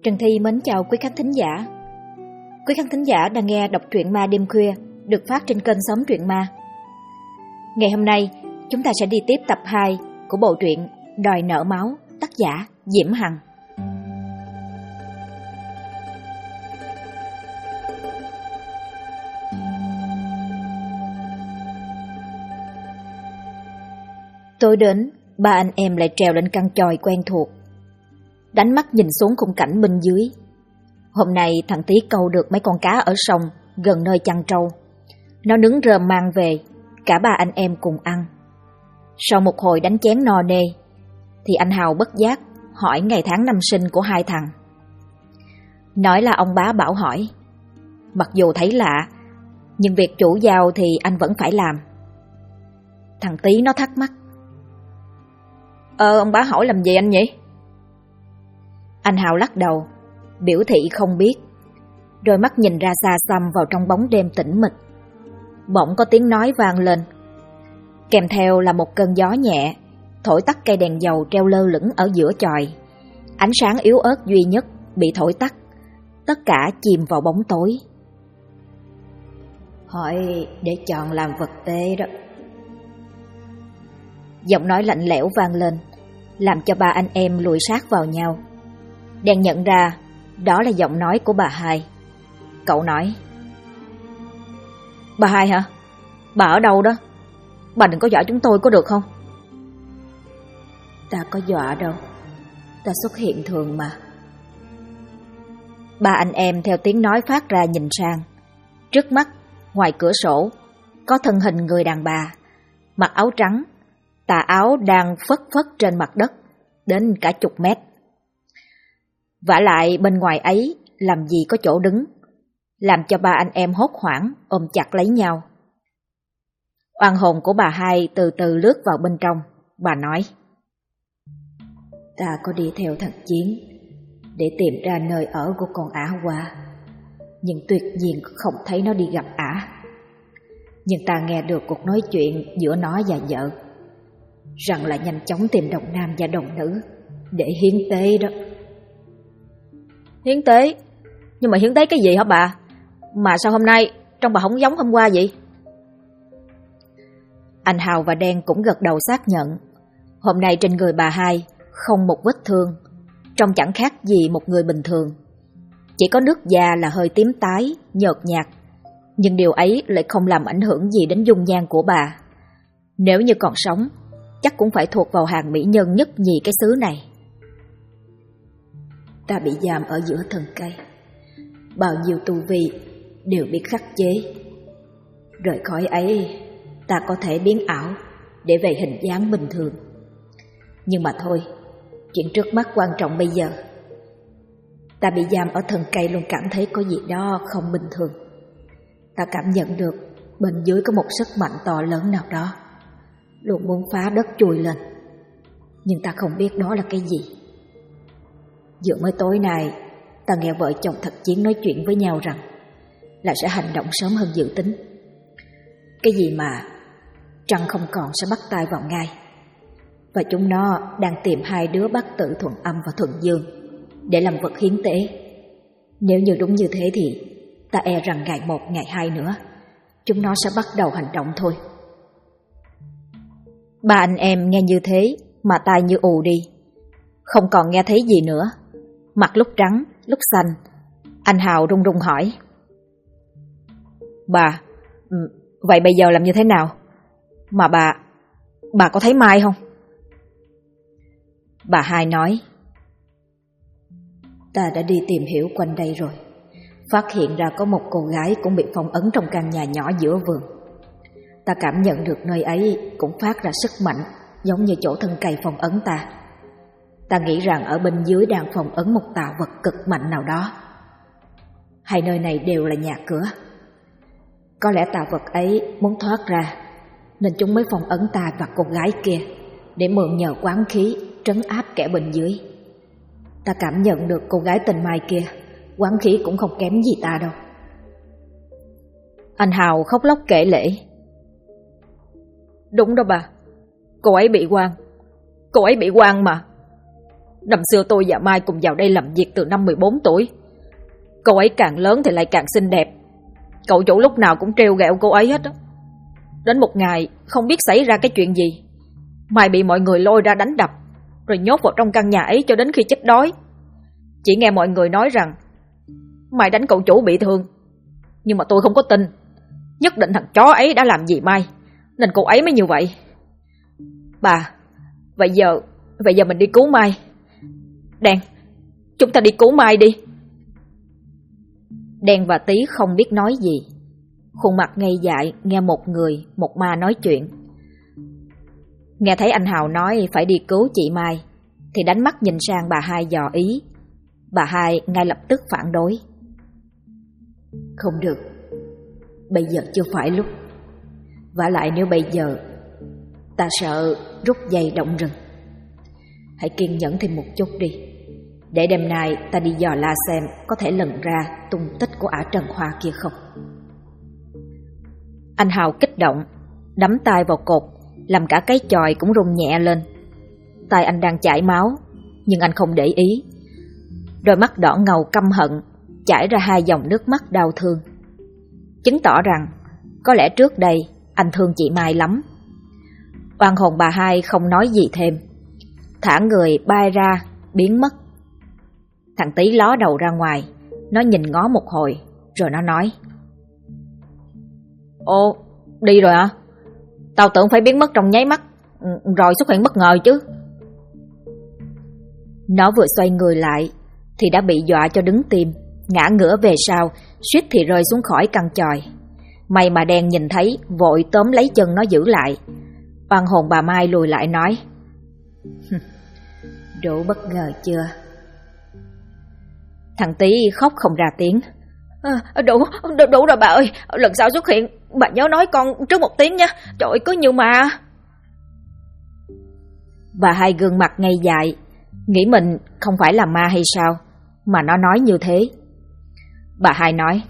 Trần Thi mến chào quý khán thính giả. Quý khán thính giả đang nghe đọc truyện ma đêm khuya được phát trên kênh Xóm Truyện Ma. Ngày hôm nay, chúng ta sẽ đi tiếp tập 2 của bộ truyện Đòi nợ máu, tác giả Diễm Hằng. Tối đến, ba anh em lại trèo lên căn chòi quen thuộc. Đánh mắt nhìn xuống khung cảnh bên dưới. Hôm nay thằng Tí câu được mấy con cá ở sông gần nơi chăn trâu. Nó nướng rơm mang về, cả ba anh em cùng ăn. Sau một hồi đánh chén no nê, thì anh Hào bất giác hỏi ngày tháng năm sinh của hai thằng. Nói là ông bá bảo hỏi. Mặc dù thấy lạ, nhưng việc chủ giao thì anh vẫn phải làm. Thằng Tí nó thắc mắc. Ông bá hỏi làm gì anh nhỉ? Anh Hào lắc đầu, biểu thị không biết. Đôi mắt nhìn ra xa xăm vào trong bóng đêm tĩnh mịch. Bỗng có tiếng nói vang lên. Kèm theo là một cơn gió nhẹ thổi tắt cây đèn dầu treo lơ lửng ở giữa chòi. Ánh sáng yếu ớt duy nhất bị thổi tắt. Tất cả chìm vào bóng tối. Hỏi để chọn làm vật tế đó. Giọng nói lạnh lẽo vang lên, làm cho ba anh em lùi sát vào nhau. Đen nhận ra đó là giọng nói của bà Hai. Cậu nói. Bà Hai hả? Bà ở đâu đó? Bà đừng có dọa chúng tôi có được không? Ta có dọa đâu, ta xuất hiện thường mà. Ba anh em theo tiếng nói phát ra nhìn sang. Trước mắt, ngoài cửa sổ, có thân hình người đàn bà, mặc áo trắng, tà áo đang phất phất trên mặt đất, đến cả chục mét. Vả lại bên ngoài ấy làm gì có chỗ đứng, làm cho ba anh em hốt hoảng ôm chặt lấy nhau. Oan hồn của bà Hai từ từ lướt vào bên trong. Bà nói. Ta có đi theo thằng Chiến để tìm ra nơi ở của con Ả Hoa, nhưng tuyệt nhiên không thấy nó đi gặp Ả. Nhưng ta nghe được cuộc nói chuyện giữa nó và vợ, rằng là nhanh chóng tìm đồng nam và đồng nữ để hiến tế đó. Hiến tế? Nhưng mà hiến tế cái gì hả bà? Mà sao hôm nay trông bà không giống hôm qua vậy? Anh Hào và Đen cũng gật đầu xác nhận. Hôm nay trên người bà Hai không một vết thương, trông chẳng khác gì một người bình thường. Chỉ có nước da là hơi tím tái, nhợt nhạt. Nhưng điều ấy lại không làm ảnh hưởng gì đến dung nhan của bà. Nếu như còn sống, chắc cũng phải thuộc vào hàng mỹ nhân nhất nhì cái xứ này. Ta bị giam ở giữa thân cây, bao nhiêu tu vi đều biết khắc chế. Rời khỏi ấy, ta có thể biến ảo để về hình dáng bình thường. Nhưng mà thôi, chuyện trước mắt quan trọng bây giờ. Ta bị giam ở thân cây luôn cảm thấy có gì đó không bình thường. Ta cảm nhận được bên dưới có một sức mạnh to lớn nào đó, luôn muốn phá đất chui lên. Nhưng ta không biết đó là cái gì. Vừa mới tối nay, ta nghe vợ chồng Thật Chiến nói chuyện với nhau rằng là sẽ hành động sớm hơn dự tính. Cái gì mà trăng không còn sẽ bắt tay vào ngay. Và chúng nó đang tìm hai đứa bát tự Thuận Âm và Thuận Dương để làm vật hiến tế. Nếu như đúng như thế thì ta e rằng ngày 1, ngày 2 nữa chúng nó sẽ bắt đầu hành động thôi. Ba anh em nghe như thế mà tai như ù đi, không còn nghe thấy gì nữa. Mặt lúc trắng, lúc xanh. Anh Hào run run hỏi. Bà, vậy bây giờ làm như thế nào? Mà bà có thấy Mai không? Bà Hai nói. Ta đã đi tìm hiểu quanh đây rồi, phát hiện ra có một cô gái cũng bị phong ấn trong căn nhà nhỏ giữa vườn. Ta cảm nhận được nơi ấy cũng phát ra sức mạnh giống như chỗ thân cây phong ấn ta. Ta nghĩ rằng ở bên dưới đang phong ấn một tà vật cực mạnh nào đó. Hai nơi này đều là nhà cửa. Có lẽ tà vật ấy muốn thoát ra, nên chúng mới phong ấn ta và cô gái kia để mượn nhờ quán khí trấn áp kẻ bên dưới. Ta cảm nhận được cô gái tên Mai kia quán khí cũng không kém gì ta đâu. Anh Hào khóc lóc kể lể. Đúng đó bà, cô ấy bị oan mà. Năm xưa tôi và Mai cùng vào đây làm việc từ năm 14 tuổi. Cô ấy càng lớn thì lại càng xinh đẹp. Cậu chủ lúc nào cũng trêu ghẹo cô ấy hết á. Đến một ngày không biết xảy ra cái chuyện gì, Mai bị mọi người lôi ra đánh đập, rồi nhốt vào trong căn nhà ấy cho đến khi chết đói. Chỉ nghe mọi người nói rằng Mai đánh cậu chủ bị thương, nhưng mà tôi không có tin. Nhất định thằng chó ấy đã làm gì Mai, nên cô ấy mới như vậy. Bà, vậy giờ mình đi cứu Mai. Đen, chúng ta đi cứu Mai đi. Đen và Tí không biết nói gì, khuôn mặt ngây dại nghe một người một ma nói chuyện. Nghe thấy anh Hào nói phải đi cứu chị Mai thì đánh mắt nhìn sang bà Hai dò ý. Bà Hai ngay lập tức phản đối. Không được, bây giờ chưa phải lúc. Vả lại nếu bây giờ, ta sợ rút dây động rừng. Hãy kiên nhẫn thêm một chút đi, để đêm nay ta đi dò la xem có thể lần ra tung tích của ả Trần Hoa kia không. Anh Hào kích động, đấm tay vào cột, làm cả cái chòi cũng rung nhẹ lên. Tai anh đang chảy máu, nhưng anh không để ý. Đôi mắt đỏ ngầu căm hận chảy ra hai dòng nước mắt đau thương, chứng tỏ rằng có lẽ trước đây anh thương chị Mai lắm. Oan hồn bà Hai không nói gì thêm, thả người bay ra biến mất. Thằng Tí ló đầu ra ngoài, nó nhìn ngó một hồi rồi nó nói: Ồ, đi rồi hả? Tao tưởng phải biến mất trong nháy mắt rồi xuất hiện bất ngờ chứ. Nó vừa xoay người lại thì đã bị dọa cho đứng tim, ngã ngửa về sau, suýt thì rơi xuống khỏi căn chòi. May mà Đen nhìn thấy, vội tóm lấy chân nó giữ lại. Oan hồn bà Mai lùi lại nói: Đủ bất ngờ chưa? Thằng Tí khóc không ra tiếng. Đủ rồi bà ơi, lần sau xuất hiện bà nhớ nói con trước một tiếng nha. Trời ơi, cứ như mà. Bà Hai gương mặt ngây dại, nghĩ mình không phải là ma hay sao mà nó nói như thế. Bà Hai nói: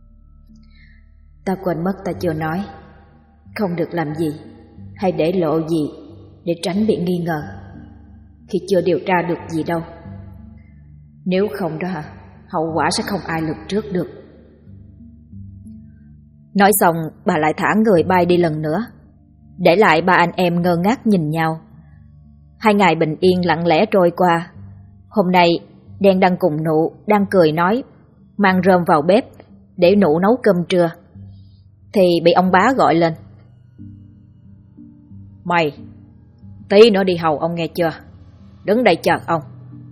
Ta quên mất ta chưa nói, không được làm gì hay để lộ gì để tránh bị nghi ngờ khi chưa điều tra được gì đâu. Nếu không đó hả, hậu quả sẽ không ai lường trước được. Nói xong bà lại thả người bay đi lần nữa, để lại ba anh em ngơ ngác nhìn nhau. 2 ngày bình yên lặng lẽ trôi qua. Hôm nay Đen đang cùng Nụ đang cười nói mang rơm vào bếp để Nụ nấu cơm trưa, thì bị ông bá gọi lên: Mày, tí nữa đi hầu ông nghe chưa? Đứng đây chờ ông.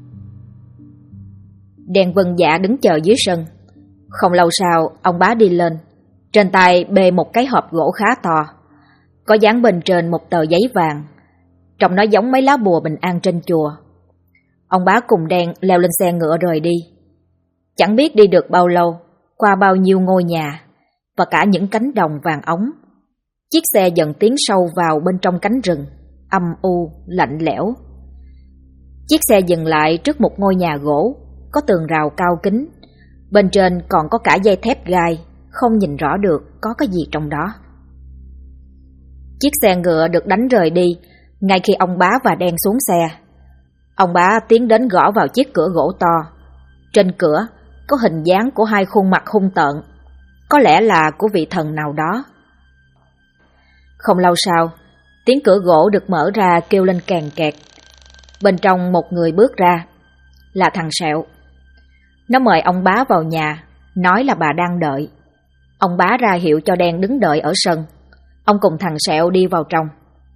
Đen vâng dạ đứng chờ dưới sân. Không lâu sau ông bá đi lên, trên tay bê một cái hộp gỗ khá to, có dán bên trên một tờ giấy vàng, trông nó giống mấy lá bùa bình an trên chùa. Ông bá cùng Đen leo lên xe ngựa rời đi. Chẳng biết đi được bao lâu, qua bao nhiêu ngôi nhà và cả những cánh đồng vàng óng, chiếc xe dần tiến sâu vào bên trong cánh rừng âm u lạnh lẽo. Chiếc xe dừng lại trước một ngôi nhà gỗ có tường rào cao kính, bên trên còn có cả dây thép gai, không nhìn rõ được có cái gì trong đó. Chiếc xe ngựa được đánh rời đi ngay khi ông bá và Đen xuống xe. Ông bá tiến đến gõ vào chiếc cửa gỗ to. Trên cửa có hình dáng của 2 khuôn mặt hung tợn, có lẽ là của vị thần nào đó. Không lâu sau, tiếng cửa gỗ được mở ra kêu lên kèn kẹt. Bên trong một người bước ra, là thằng Sẹo. Nó mời ông bá vào nhà, nói là bà đang đợi. Ông bá ra hiệu cho Đen đứng đợi ở sân. Ông cùng thằng Sẹo đi vào trong.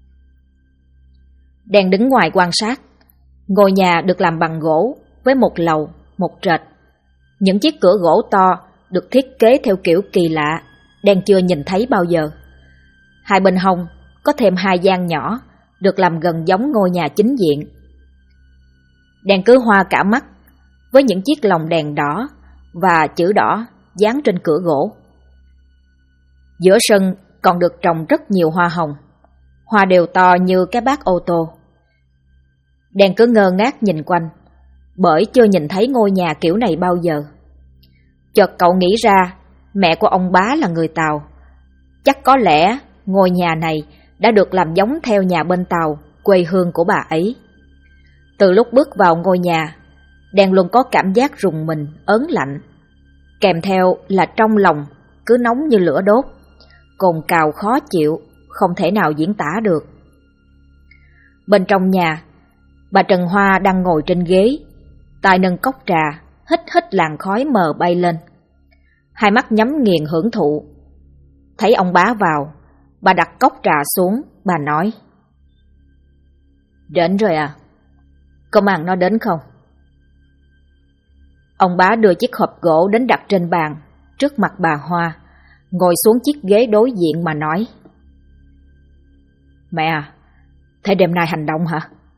Đen đứng ngoài quan sát. Ngôi nhà được làm bằng gỗ với một lầu, một trệt. Những chiếc cửa gỗ to được thiết kế theo kiểu kỳ lạ, Đen chưa nhìn thấy bao giờ. 2 bên hông có thêm 2 gian nhỏ được làm gần giống ngôi nhà chính diện. Đen cứ hoa cả mắt với những chiếc lồng đèn đỏ và chữ đỏ dán trên cửa gỗ. Giữa sân còn được trồng rất nhiều hoa hồng, hoa đều to như cái bát ô tô. Đen cứ ngơ ngác nhìn quanh, bởi chưa nhìn thấy ngôi nhà kiểu này bao giờ. Chợt cậu nghĩ ra mẹ của ông bá là người Tàu. Chắc có lẽ ngôi nhà này đã được làm giống theo nhà bên Tàu, quê hương của bà ấy. Từ lúc bước vào ngôi nhà, Đen luôn có cảm giác rùng mình, ớn lạnh, kèm theo là trong lòng cứ nóng như lửa đốt, cồn cào khó chịu, không thể nào diễn tả được. Bên trong nhà, bà Trần Hoa đang ngồi trên ghế, tay nâng cốc trà, hít hít làn khói mờ bay lên, hai mắt nhắm nghiền hưởng thụ. Thấy ông bá vào, bà đặt cốc trà xuống, bà nói: "Đến rồi à? Có mang nó đến không?" Ông bá đưa chiếc hộp gỗ đến đặt trên bàn, trước mặt bà Hoa, ngồi xuống chiếc ghế đối diện mà nói: "Mẹ à, thế đêm nay hành động hả?"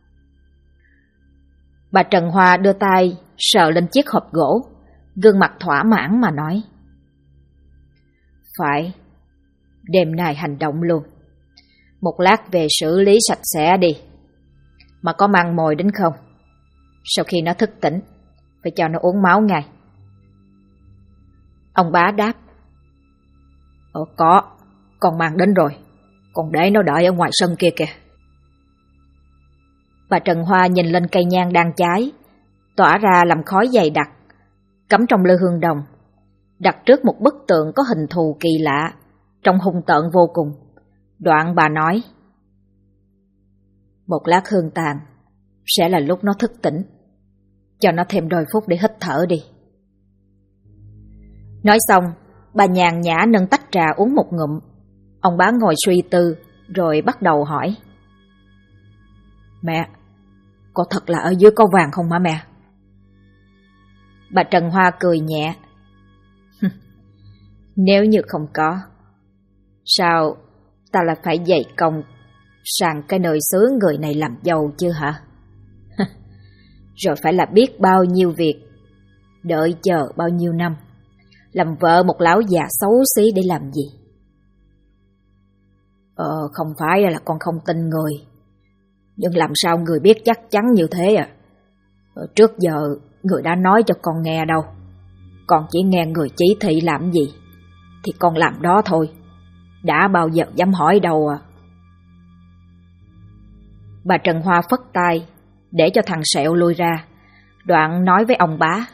Bà Trần Hoa đưa tay sờ lên chiếc hộp gỗ, gương mặt thỏa mãn mà nói: "Phải, đêm nay hành động luôn. Một lát về xử lý sạch sẽ đi. Mà có mang mồi đến không? Sau khi nó thức tỉnh, phải cho nó uống máu ngay." Ông bá đáp: Có, con mang đến rồi. Con để nó đợi ở ngoài sân kia kìa." Bà Trần Hoa nhìn lên cây nhang đang cháy, tỏa ra làm khói dày đặc, cắm trong lư hương đồng, đặt trước một bức tượng có hình thù kỳ lạ, trông hung tợn vô cùng. Đoạn bà nói: "Một lát hương tàn sẽ là lúc nó thức tỉnh, cho nó thêm đôi phút để hít thở đi." Nói xong, bà nhàn nhã nâng tách trà uống một ngụm. Ông bá ngồi suy tư, rồi bắt đầu hỏi: "Mẹ, có thật là ở dưới có vàng không hả mẹ?" Bà Trần Hoa cười nhẹ: "Nếu như không có, sao ta lại phải dày công sang cái nơi xứ người này làm giàu chứ hả? Rồi phải là biết bao nhiêu việc, đợi chờ bao nhiêu năm, làm vợ một lão già xấu xí để làm gì?" Không phải là con không tin người, nhưng làm sao người biết chắc chắn như thế à? Trước giờ người đã nói cho con nghe đâu. Con chỉ nghe người chỉ thị làm gì thì con làm đó thôi, đã bao giờ dám hỏi đâu à. Bà Trần Hoa phất tay để cho thằng Sẹo lui ra, đoạn nói với ông bá: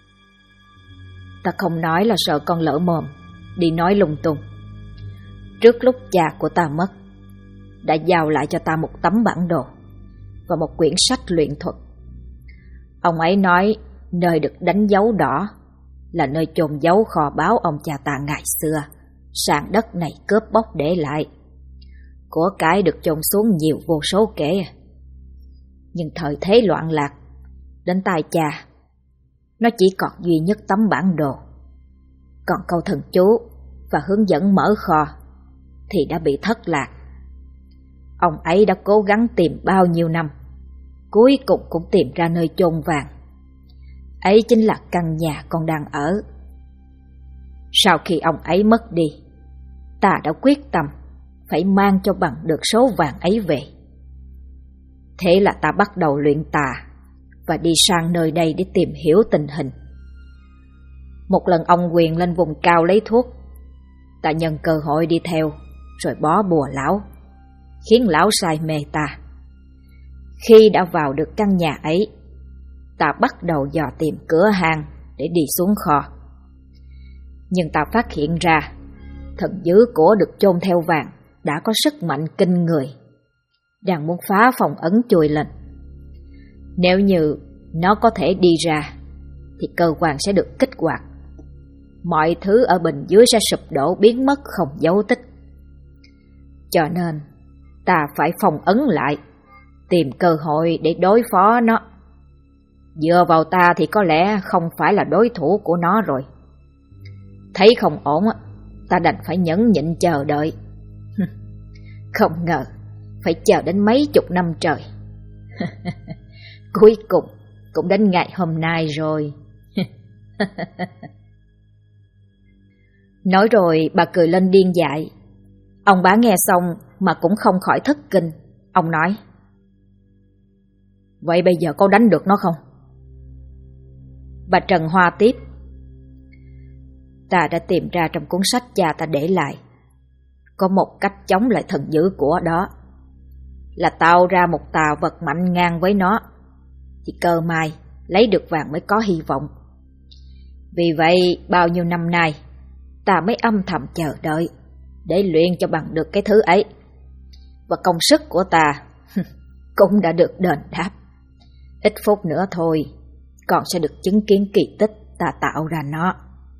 "Ta không nói là sợ con lỡ mồm đi nói lung tung. Trước lúc cha của ta mất, đã giao lại cho ta một tấm bản đồ và một quyển sách luyện thuật. Ông ấy nói nơi được đánh dấu đỏ là nơi chôn giấu kho báu ông cha ta ngày xưa sàn đất này cướp bóc để lại. Của cải được chôn xuống nhiều vô số kể. Nhưng thời thế loạn lạc, đến tay cha, nó chỉ còn duy nhất tấm bản đồ. Còn câu thần chú và hướng dẫn mở kho thì đã bị thất lạc. Ông ấy đã cố gắng tìm bao nhiêu năm, cuối cùng cũng tìm ra nơi chôn vàng. Ấy chính là căn nhà con đang ở. Sau khi ông ấy mất đi, ta đã quyết tâm phải mang cho bằng được số vàng ấy về. Thế là ta bắt đầu luyện tà và đi sang nơi đây để tìm hiểu tình hình. Một lần ông Quyền lên vùng cao lấy thuốc, ta nhân cơ hội đi theo rồi bó bùa lão, khiến lão say mê ta. Khi đã vào được căn nhà ấy, ta bắt đầu dò tìm cửa hang để đi xuống kho. Nhưng ta phát hiện ra thần dữ của được chôn theo vàng đã có sức mạnh kinh người, đang muốn phá phòng ấn chùi lên. Nếu như nó có thể đi ra thì cơ quan sẽ được kích hoạt, mọi thứ ở bên dưới sẽ sụp đổ biến mất không dấu tích. Cho nên ta phải phòng ấn lại, tìm cơ hội để đối phó nó. Dựa vào ta thì có lẽ không phải là đối thủ của nó rồi. Thấy không ổn, ta đành phải nhẫn nhịn chờ đợi. Không ngờ phải chờ đến mấy chục năm trời. Cuối cùng cũng đến ngày hôm nay rồi. Nói rồi bà cười lên điên dại. Ông bá nghe xong mà cũng không khỏi thất kinh. Ông nói: "Vậy bây giờ có đánh được nó không?" Bà Trần Hoa tiếp: "Ta đã tìm ra trong cuốn sách cha ta để lại, có một cách chống lại thần dữ của đó, là tạo ra một tà vật mạnh ngang với nó, thì cơ may lấy được vàng mới có hy vọng. Vì vậy bao nhiêu năm nay ta mới âm thầm chờ đợi để luyện cho bằng được cái thứ ấy. Và công sức của ta cũng đã được đền đáp. Ít phút nữa thôi còn sẽ được chứng kiến kỳ tích ta tạo ra nó.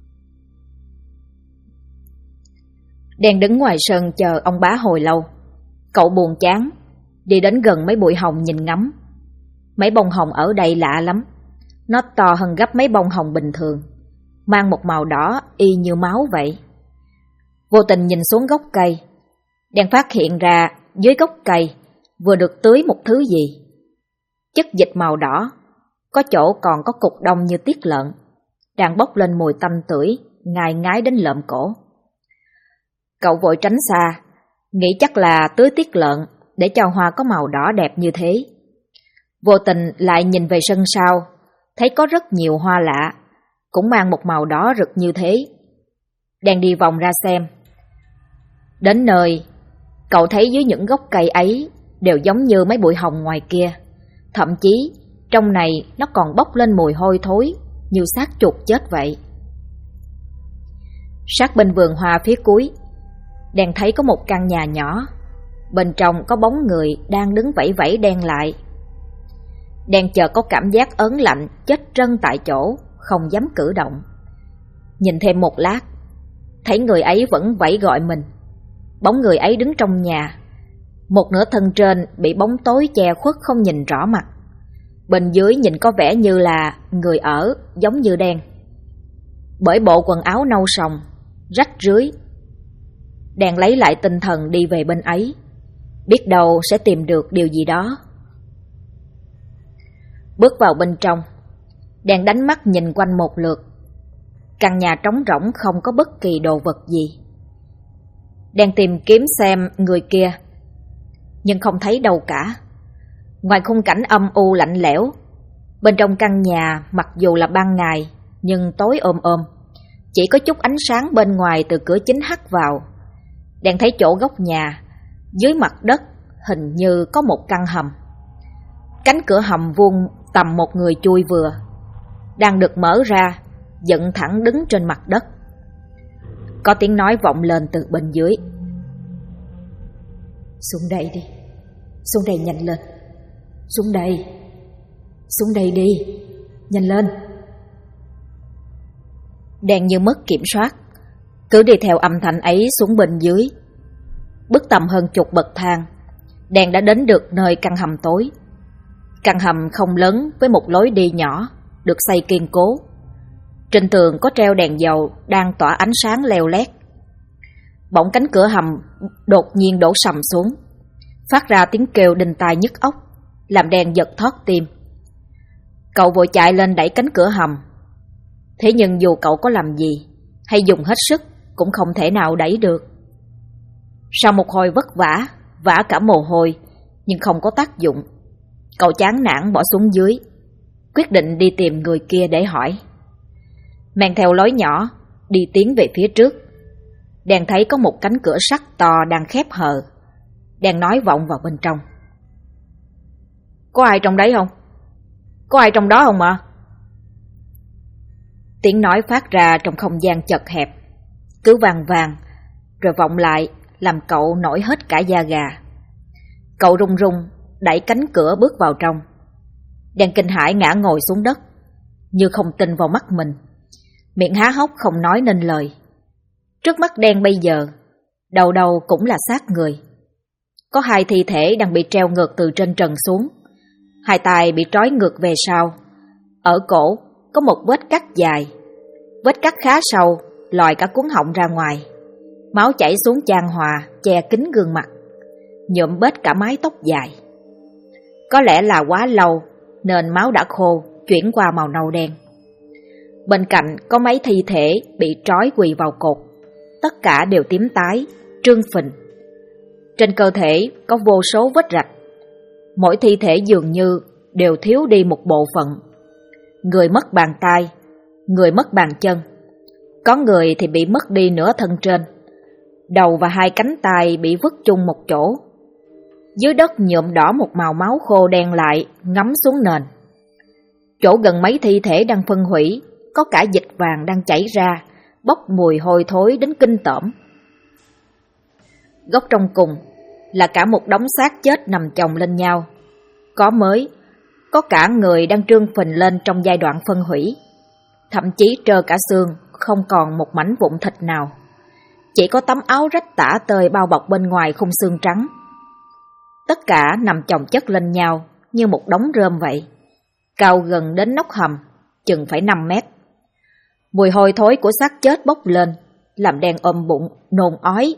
Đen đứng ngoài sân chờ ông bá hồi lâu. Cậu buồn chán, đi đến gần mấy bụi hồng nhìn ngắm. Mấy bông hồng ở đây lạ lắm. Nó to hơn gấp mấy bông hồng bình thường, mang một màu đỏ y như máu vậy. Vô tình nhìn xuống gốc cây, Đen phát hiện ra dưới gốc cây vừa được tưới một thứ gì. Chất dịch màu đỏ, có chỗ còn có cục đông như tiết lợn, đang bốc lên mùi tanh tưởi, ngai ngái đến lợm cổ. Cậu vội tránh xa, nghĩ chắc là tưới tiết lợn để cho hoa có màu đỏ đẹp như thế. Vô tình lại nhìn về sân sau, thấy có rất nhiều hoa lạ, cũng mang một màu đỏ rực như thế. Đen đi vòng ra xem. Đến nơi, cậu thấy dưới những gốc cây ấy đều giống như mấy bụi hồng ngoài kia. Thậm chí trong này nó còn bốc lên mùi hôi thối như xác chuột chết vậy. Sát bên vườn hoa phía cuối, Đen thấy có một căn nhà nhỏ, bên trong có bóng người đang đứng vẫy vẫy đen lại. Đen chợt có cảm giác ớn lạnh chết trân tại chỗ, không dám cử động. Nhìn thêm một lát, thấy người ấy vẫn vẫy gọi mình. Bóng người ấy đứng trong nhà, một nửa thân trên bị bóng tối che khuất không nhìn rõ mặt. Bên dưới nhìn có vẻ như là người ở, giống như Đen, bởi bộ quần áo nâu sòng, rách rưới. Đen lấy lại tinh thần đi về bên ấy, biết đâu sẽ tìm được điều gì đó. Bước vào bên trong, Đen đánh mắt nhìn quanh một lượt. Căn nhà trống rỗng không có bất kỳ đồ vật gì. Đen tìm kiếm xem người kia, nhưng không thấy đâu cả. Ngoài khung cảnh âm u lạnh lẽo, bên trong căn nhà mặc dù là ban ngày nhưng tối ôm ôm, chỉ có chút ánh sáng bên ngoài từ cửa chính hắt vào. Đen thấy chỗ góc nhà, dưới mặt đất hình như có một căn hầm. Cánh cửa hầm vuông tầm một người chui vừa, đang được mở ra, dựng thẳng đứng trên mặt đất. Có tiếng nói vọng lên từ bên dưới. Xuống đây đi, xuống đây nhanh lên. Xuống đây đi, nhanh lên. Đen như mất kiểm soát, cứ đi theo âm thanh ấy xuống bên dưới. Bước tầm hơn chục bậc thang, Đen đã đến được nơi căn hầm tối. Căn hầm không lớn với một lối đi nhỏ, được xây kiên cố. Trên tường có treo đèn dầu đang tỏa ánh sáng leo lét. Bỗng cánh cửa hầm đột nhiên đổ sầm xuống, phát ra tiếng kêu đinh tai nhức óc, làm Đen giật thót tim. Cậu vội chạy lên đẩy cánh cửa hầm. Thế nhưng dù cậu có làm gì hay dùng hết sức cũng không thể nào đẩy được. Sau một hồi vất vả, vã cả mồ hôi, nhưng không có tác dụng, cậu chán nản bỏ xuống dưới, quyết định đi tìm người kia để hỏi. Men theo lối nhỏ, đi tiến về phía trước. Đen thấy có một cánh cửa sắt to đang khép hờ. Đen nói vọng vào bên trong. Có ai trong đấy không? Có ai trong đó không ạ? Tiếng nói phát ra trong không gian chật hẹp, cứ vang vang, rồi vọng lại làm cậu nổi hết cả da gà. Cậu run run đẩy cánh cửa bước vào trong. Đen kinh hãi ngã ngồi xuống đất, như không tin vào mắt mình, miệng há hốc không nói nên lời. Trước mắt Đen bây giờ, đầu đầu cũng là xác người. Có hai thi thể đang bị treo ngược từ trên trần xuống, hai tay bị trói ngược về sau. Ở cổ có một vết cắt dài, vết cắt khá sâu, lòi cả cuống họng ra ngoài. Máu chảy xuống chan hòa, che kín gương mặt, nhuộm bết cả mái tóc dài. Có lẽ là quá lâu nên máu đã khô, chuyển qua màu nâu đen. Bên cạnh có mấy thi thể bị trói quỳ vào cột, tất cả đều tím tái, trương phình. Trên cơ thể có vô số vết rạch, mỗi thi thể dường như đều thiếu đi một bộ phận. Người mất bàn tay, người mất bàn chân, có người thì bị mất đi nửa thân trên, đầu và hai cánh tay bị vứt chung một chỗ. Dưới đất nhuộm đỏ một màu máu khô đen lại, ngấm xuống nền. Chỗ gần mấy thi thể đang phân hủy, có cả dịch vàng đang chảy ra, bốc mùi hôi thối đến kinh tởm. Góc trong cùng là cả một đống xác chết nằm chồng lên nhau. Có mới, có cả người đang trương phình lên trong giai đoạn phân hủy. Thậm chí trơ cả xương, không còn một mảnh vụn thịt nào. Chỉ có tấm áo rách tả tơi bao bọc bên ngoài khung xương trắng. Tất cả nằm chồng chất lên nhau như một đống rơm vậy, cao gần đến nóc hầm, chừng phải 5 mét. Mùi hôi thối của xác chết bốc lên, làm đen ôm bụng, nôn ói.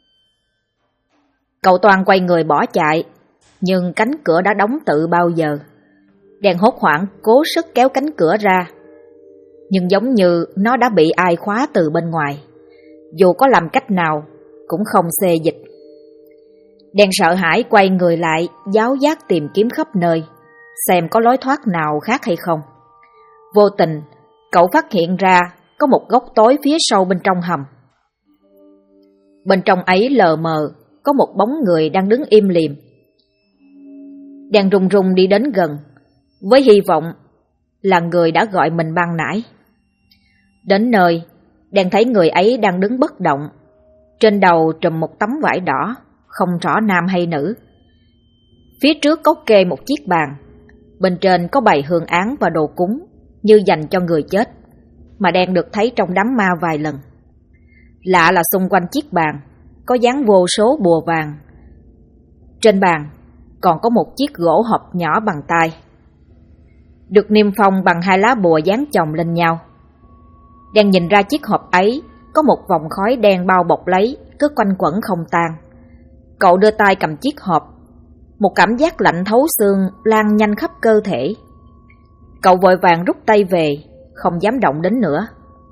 Cậu Toàn quay người bỏ chạy, nhưng cánh cửa đã đóng tự bao giờ. Đen hốt hoảng cố sức kéo cánh cửa ra, nhưng giống như nó đã bị ai khóa từ bên ngoài. Dù có làm cách nào cũng không xê dịch. Đen sợ hãi quay người lại, giáo giác tìm kiếm khắp nơi, xem có lối thoát nào khác hay không. Vô tình, cậu phát hiện ra có một góc tối phía sau bên trong hầm. Bên trong ấy lờ mờ có một bóng người đang đứng im lìm. Đen run run đi đến gần, với hy vọng là người đã gọi mình ban nãy. Đến nơi, Đen thấy người ấy đang đứng bất động, trên đầu trùm một tấm vải đỏ, không rõ nam hay nữ. Phía trước có kê một chiếc bàn, bên trên có bày hương án và đồ cúng như dành cho người chết, mà Đen được thấy trong đám ma vài lần. Lạ là xung quanh chiếc bàn có dán vô số bùa vàng. Trên bàn còn có một chiếc gỗ hộp nhỏ bằng tay, được niêm phong bằng 2 lá bùa dán chồng lên nhau. Đen nhìn ra chiếc hộp ấy có một vòng khói đen bao bọc lấy, cứ quanh quẩn không tan. Cậu đưa tay cầm chiếc hộp, một cảm giác lạnh thấu xương lan nhanh khắp cơ thể. Cậu vội vàng rút tay về, không dám động đến nữa.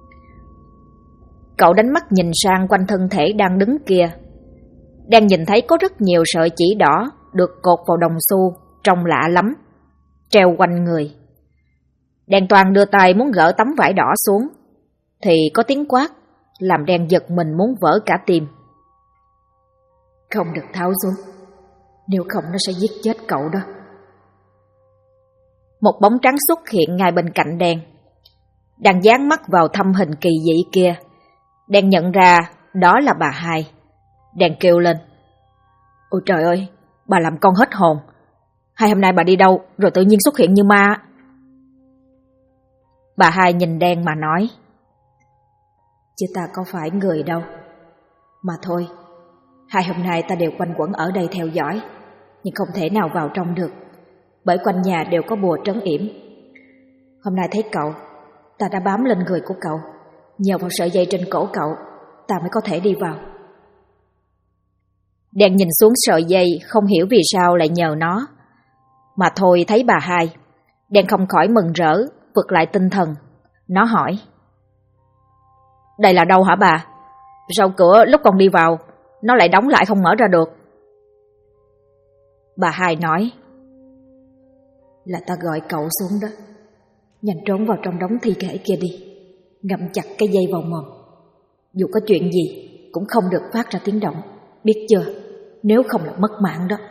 Cậu đánh mắt nhìn sang quanh thân thể đang đứng kia. Đang nhìn thấy có rất nhiều sợi chỉ đỏ được cột vào đồng xu, trông lạ lắm, treo quanh người. Đen Toàn đưa tay muốn gỡ tấm vải đỏ xuống, thì có tiếng quát làm Đen giật mình muốn vỡ cả tim. Không được tháo xuống, nếu không nó sẽ giết chết cậu đó. Một bóng trắng xuất hiện ngay bên cạnh Đen, đang dán mắt vào thâm hình kỳ dị kia. Đen nhận ra đó là bà Hai. Đen kêu lên: Ôi trời ơi, bà làm con hết hồn. Hai hôm nay bà đi đâu rồi tự nhiên xuất hiện như ma? Bà Hai nhìn Đen mà nói: Chứ ta có phải người đâu. Mà thôi, 2 hôm nay ta đều quanh quẩn ở đây theo dõi, nhưng không thể nào vào trong được, bởi quanh nhà đều có bùa trấn yểm. Hôm nay thấy cậu, ta đã bám lên người của cậu, nhờ vào sợi dây trên cổ cậu, ta mới có thể đi vào. Đen nhìn xuống sợi dây, không hiểu vì sao lại nhờ nó. Mà thôi thấy bà Hai, Đen không khỏi mừng rỡ, vực lại tinh thần. Nó hỏi: Đây là đâu hả bà? Sao cửa lúc con đi vào nó lại đóng lại không mở ra được? Bà Hai nói: Là ta gọi cậu xuống đó. Nhanh trốn vào trong đống thi thể kia đi, ngậm chặt cái dây vào mồm. Dù có chuyện gì cũng không được phát ra tiếng động, biết chưa? Nếu không là mất mạng đó.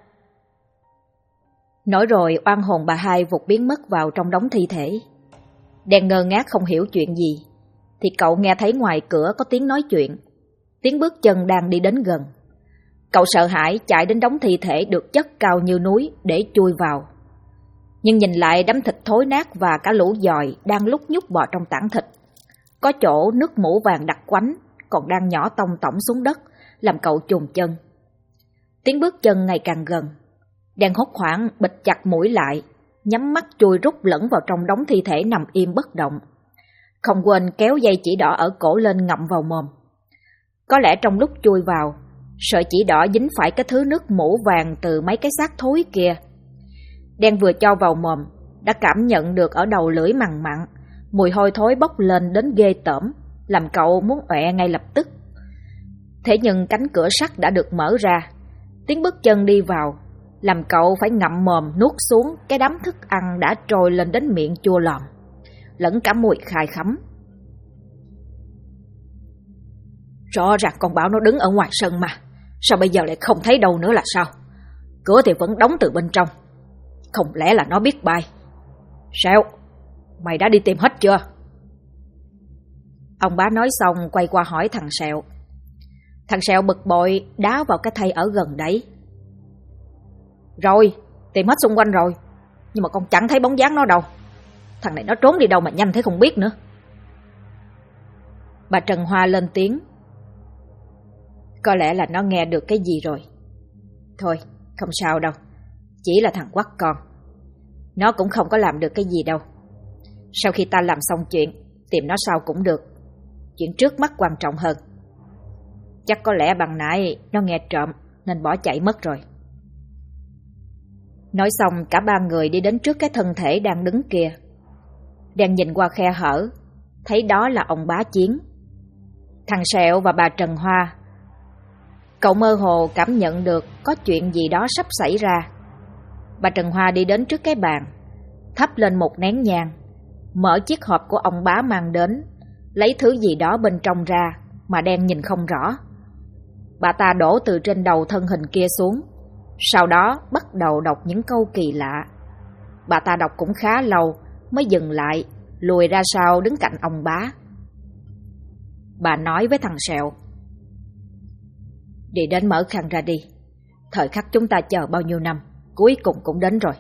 Nói rồi oan hồn bà Hai vụt biến mất vào trong đống thi thể. Đen ngơ ngác không hiểu chuyện gì, thì cậu nghe thấy ngoài cửa có tiếng nói chuyện, tiếng bước chân đang đi đến gần. Cậu sợ hãi chạy đến đống thi thể được chất cao như núi để chui vào. Nhưng nhìn lại đám thịt thối nát và cả lũ giòi đang lúc nhúc bò trong tảng thịt. Có chỗ nước mũ vàng đặc quánh còn đang nhỏ tông tổng xuống đất, làm cậu chùn chân. Tiếng bước chân ngày càng gần. Đen hốt hoảng bịt chặt mũi lại, nhắm mắt chui rút lẫn vào trong đống thi thể nằm im bất động. Không quên kéo dây chỉ đỏ ở cổ lên ngậm vào mồm. Có lẽ trong lúc chui vào, sợi chỉ đỏ dính phải cái thứ nước mũ vàng từ mấy cái xác thối kia. Đen vừa cho vào mồm đã cảm nhận được ở đầu lưỡi mằn mặn, mùi hôi thối bốc lên đến ghê tởm, làm cậu muốn ọe ngay lập tức. Thế nhưng cánh cửa sắt đã được mở ra, tiếng bước chân đi vào làm cậu phải ngậm mồm nuốt xuống cái đám thức ăn đã trồi lên đến miệng chua lòm, lẫn cả mùi khai khắm. Rõ ràng con bảo nó đứng ở ngoài sân mà, sao bây giờ lại không thấy đâu nữa là sao? Cửa thì vẫn đóng từ bên trong, không lẽ là nó biết bay? Sẹo, mày đã đi tìm hết chưa? Ông bá nói xong quay qua hỏi thằng Sẹo. Thằng Sẹo bực bội đá vào cái thây ở gần đấy. Rồi, tìm hết xung quanh rồi, nhưng mà con chẳng thấy bóng dáng nó đâu. Thằng này nó trốn đi đâu mà nhanh thế không biết nữa. Bà Trần Hoa lên tiếng. Có lẽ là nó nghe được cái gì rồi. Thôi, không sao đâu, chỉ là thằng quắt con. Nó cũng không có làm được cái gì đâu. Sau khi ta làm xong chuyện, tìm nó sau cũng được. Chuyện trước mắt quan trọng hơn. Chắc có lẽ bằng nãy nó nghe trộm nên bỏ chạy mất rồi. Nói xong cả ba người đi đến trước cái thân thể đang đứng kia. Đang nhìn qua khe hở, thấy đó là ông Bá Chiến, thằng Sẹo và bà Trần Hoa. Cậu mơ hồ cảm nhận được có chuyện gì đó sắp xảy ra. Bà Trần Hoa đi đến trước cái bàn, thắp lên một nén nhang, mở chiếc hộp của ông Bá mang đến, lấy thứ gì đó bên trong ra mà đen nhìn không rõ. Bà ta đổ từ trên đầu thân hình kia xuống, sau đó bắt đầu đọc những câu kỳ lạ. Bà ta đọc cũng khá lâu mới dừng lại, lùi ra sau đứng cạnh ông Bá. Bà nói với thằng Sẹo. Đi đến mở khăn ra đi. Thời khắc chúng ta chờ bao nhiêu năm, cuối cùng cũng đến rồi.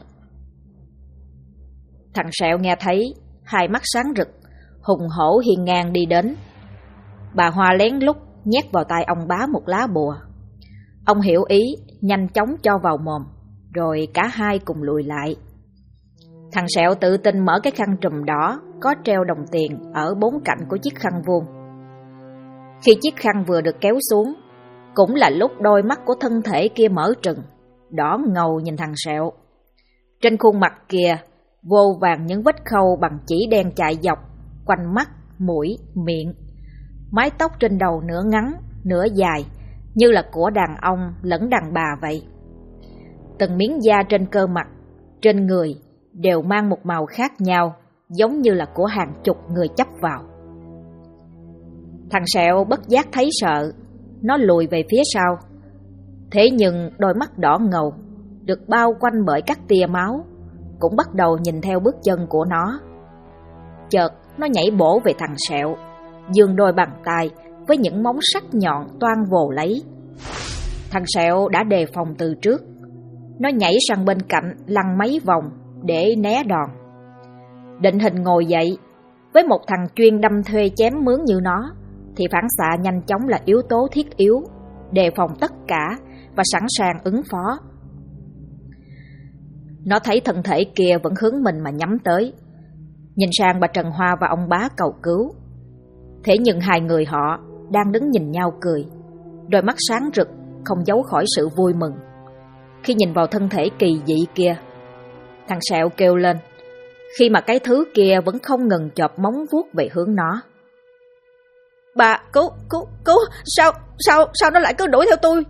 Thằng Sẹo nghe thấy, hai mắt sáng rực, hùng hổ hiên ngang đi đến. Bà Hoa lén lút nhét vào tay ông Bá một lá bùa. Ông hiểu ý, nhanh chóng cho vào mồm, rồi cả hai cùng lùi lại. Thằng Sẹo tự tin mở cái khăn trùm đỏ có treo đồng tiền ở bốn cạnh của chiếc khăn vuông. Khi chiếc khăn vừa được kéo xuống, cũng là lúc đôi mắt của thân thể kia mở trừng, đỏ ngầu nhìn thằng Sẹo. Trên khuôn mặt kia vô vàn những vết khâu bằng chỉ đen chạy dọc quanh mắt, mũi, miệng. Mái tóc trên đầu nửa ngắn, nửa dài, như là của đàn ông lẫn đàn bà vậy. Từng miếng da trên cơ mặt, trên người đều mang một màu khác nhau, giống như là của hàng chục người chấp vào. Thằng Sẹo bất giác thấy sợ, nó lùi về phía sau. Thế nhưng đôi mắt đỏ ngầu, được bao quanh bởi các tia máu, cũng bắt đầu nhìn theo bước chân của nó. Chợt nó nhảy bổ về thằng Sẹo, giương đôi bàn tay với những móng sắc nhọn toan vồ lấy. Thằng Sẹo đã đề phòng từ trước, nó nhảy sang bên cạnh lăn mấy vòng để né đòn. Định hình ngồi dậy, với một thằng chuyên đâm thuê chém mướn như nó thì phản xạ nhanh chóng là yếu tố thiết yếu, đề phòng tất cả và sẵn sàng ứng phó. Nó thấy thân thể kia vẫn hướng mình mà nhắm tới, nhìn sang bà Trần Hoa và ông Bá cầu cứu. Thế nhưng hai người họ đang đứng nhìn nhau cười, đôi mắt sáng rực không giấu khỏi sự vui mừng. Khi nhìn vào thân thể kỳ dị kia, thằng Sẹo kêu lên, khi mà cái thứ kia vẫn không ngừng chộp móng vuốt về hướng nó. Bà, cứu, sao nó lại cứ đuổi theo tôi?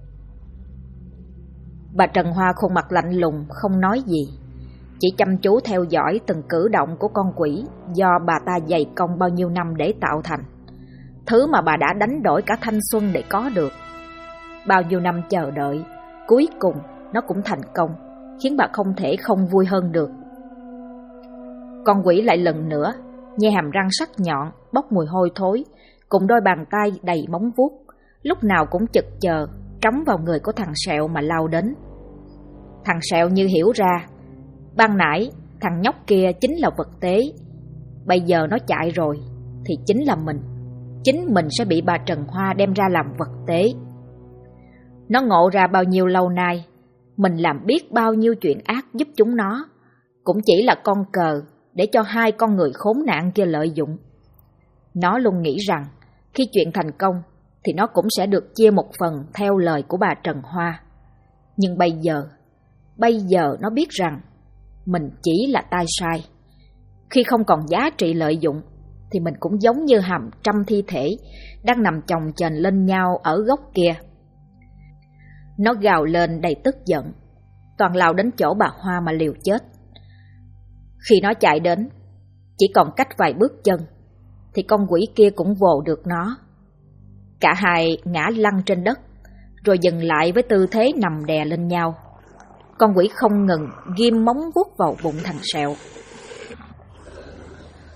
Bà Trần Hoa khuôn mặt lạnh lùng không nói gì, chỉ chăm chú theo dõi từng cử động của con quỷ do bà ta dày công bao nhiêu năm để tạo thành, thứ mà bà đã đánh đổi cả thanh xuân để có được. Bao nhiêu năm chờ đợi, cuối cùng nó cũng thành công, khiến bà không thể không vui hơn được. Con quỷ lại lần nữa nhe hàm răng sắc nhọn bốc mùi hôi thối, cùng đôi bàn tay đầy móng vuốt, lúc nào cũng chực chờ trống vào người của thằng Sẹo mà lao đến. Thằng Sẹo như hiểu ra, ban nãy thằng nhóc kia chính là vật tế, bây giờ nó chạy rồi thì chính mình sẽ bị bà Trần Hoa đem ra làm vật tế. Nó ngộ ra bao nhiêu lâu nay mình làm biết bao nhiêu chuyện ác giúp chúng nó, cũng chỉ là con cờ để cho hai con người khốn nạn kia lợi dụng. Nó luôn nghĩ rằng khi chuyện thành công thì nó cũng sẽ được chia một phần theo lời của bà Trần Hoa. Nhưng bây giờ nó biết rằng mình chỉ là tay sai. Khi không còn giá trị lợi dụng thì mình cũng giống như hàng trăm thi thể đang nằm chồng chềnh lên nhau ở góc kia. Nó gào lên đầy tức giận, toàn lao đến chỗ bà Hoa mà liều chết. Khi nó chạy đến, chỉ còn cách vài bước chân, thì con quỷ kia cũng vồ được nó. Cả hai ngã lăn trên đất, rồi dừng lại với tư thế nằm đè lên nhau. Con quỷ không ngừng ghim móng vuốt vào bụng thằng Sẹo.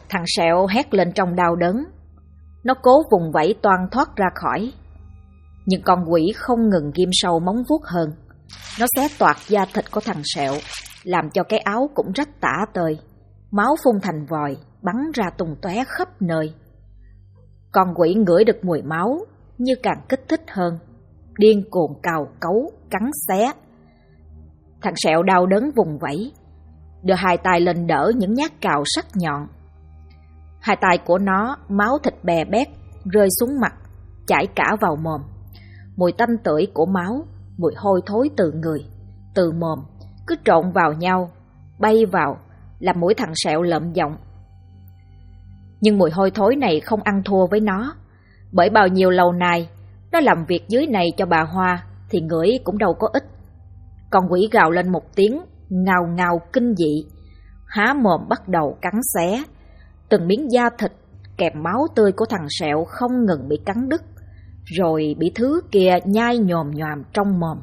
Thằng Sẹo hét lên trong đau đớn. Nó cố vùng vẫy toan thoát ra khỏi, nhưng con quỷ không ngừng ghim sâu móng vuốt hơn. Nó xé toạc da thịt của thằng Sẹo, làm cho cái áo cũng rách tả tơi, máu phun thành vòi, bắn ra tung tóe khắp nơi. Con quỷ ngửi được mùi máu, như càng kích thích hơn, điên cuồng cào cấu, cắn xé. Thằng Sẹo đau đớn vùng vẫy, đưa hai tay lên đỡ những nhát cào sắc nhọn. Hai tay của nó máu thịt bè bét, rơi xuống mặt, chảy cả vào mồm. Mùi tanh tưởi của máu, mùi hôi thối từ người, từ mồm, cứ trộn vào nhau, bay vào, làm mũi thằng Sẹo lợm giọng. Nhưng mùi hôi thối này không ăn thua với nó, bởi bao nhiêu lâu nay nó làm việc dưới này cho bà Hoa thì ngửi cũng đâu có ít. Con quỷ gào lên một tiếng ngào ngào kinh dị, há mồm bắt đầu cắn xé. Từng miếng da thịt kèm máu tươi của thằng Sẹo không ngừng bị cắn đứt, rồi bị thứ kia nhai nhòm nhòm trong mồm.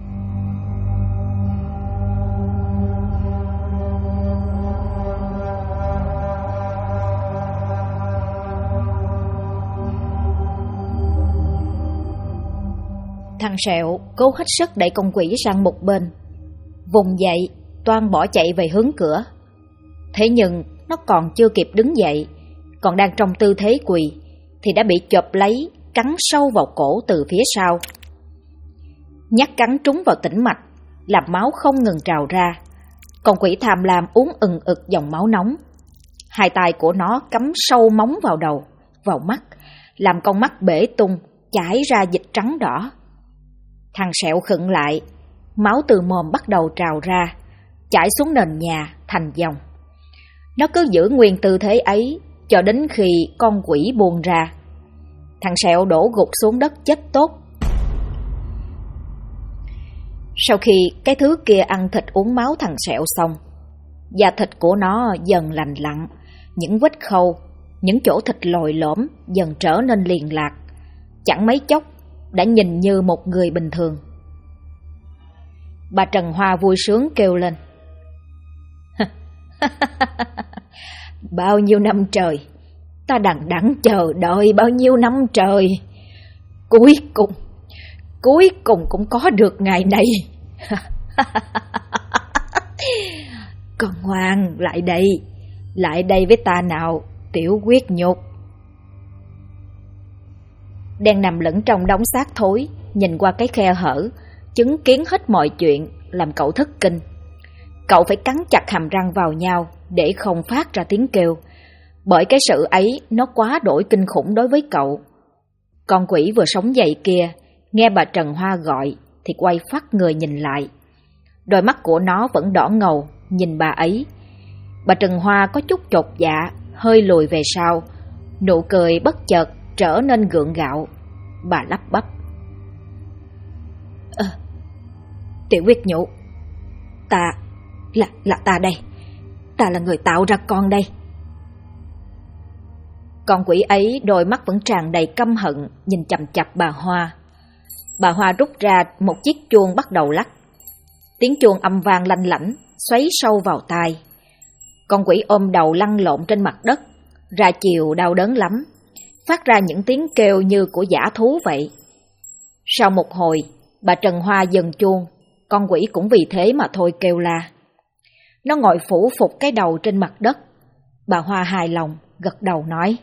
Thằng Sẹo cố hết sức đẩy con quỷ sang một bên, vùng dậy toan bỏ chạy về hướng cửa. Thế nhưng nó còn chưa kịp đứng dậy, còn đang trong tư thế quỳ, thì đã bị chộp lấy, cắn sâu vào cổ từ phía sau. Nhát cắn trúng vào tĩnh mạch, làm máu không ngừng trào ra. Con quỷ tham lam uống ừng ực dòng máu nóng. Hai tay của nó cắm sâu móng vào đầu, vào mắt, làm con mắt bể tung, chảy ra dịch trắng đỏ. Thằng Sẹo khựng lại, máu từ mồm bắt đầu trào ra, chảy xuống nền nhà thành dòng. Nó cứ giữ nguyên tư thế ấy cho đến khi con quỷ buông ra. Thằng Sẹo đổ gục xuống đất chết tốt. Sau khi cái thứ kia ăn thịt uống máu thằng Sẹo xong, da thịt của nó dần lành lặn, những vết khâu, những chỗ thịt lồi lõm dần trở nên liền lạc. Chẳng mấy chốc đã nhìn như một người bình thường. Bà Trần Hoa vui sướng kêu lên: bao nhiêu năm trời, ta đằng đẵng chờ đợi bao nhiêu năm trời, cuối cùng cũng có được ngày này. Con ngoan, lại đây với ta nào, tiểu huyết nhục. Đang nằm lẫn trong đống xác thối, nhìn qua cái khe hở, chứng kiến hết mọi chuyện, làm cậu thất kinh. Cậu phải cắn chặt hàm răng vào nhau để không phát ra tiếng kêu, bởi cái sự ấy nó quá đổi kinh khủng đối với cậu. Con quỷ vừa sống dậy kia, nghe bà Trần Hoa gọi thì quay phắt người nhìn lại. Đôi mắt của nó vẫn đỏ ngầu nhìn bà ấy. Bà Trần Hoa có chút chột dạ, hơi lùi về sau, nụ cười bất chợt trở nên gượng gạo. Bà lắp bắp: Tiểu huyết nhũ, ta đây, ta là người tạo ra con đây. Con quỷ ấy đôi mắt vẫn tràn đầy căm hận nhìn chằm chằm bà Hoa. Bà Hoa rút ra một chiếc chuông bắt đầu lắc. Tiếng chuông âm vang lanh lảnh xoáy sâu vào tai. Con quỷ ôm đầu lăn lộn trên mặt đất, ra chiều đau đớn lắm, phát ra những tiếng kêu như của dã thú vậy. Sau một hồi, bà Trần Hoa dừng chuông, con quỷ cũng vì thế mà thôi kêu la. Nó ngồi phủ phục cái đầu trên mặt đất. Bà Hoa hài lòng gật đầu nói: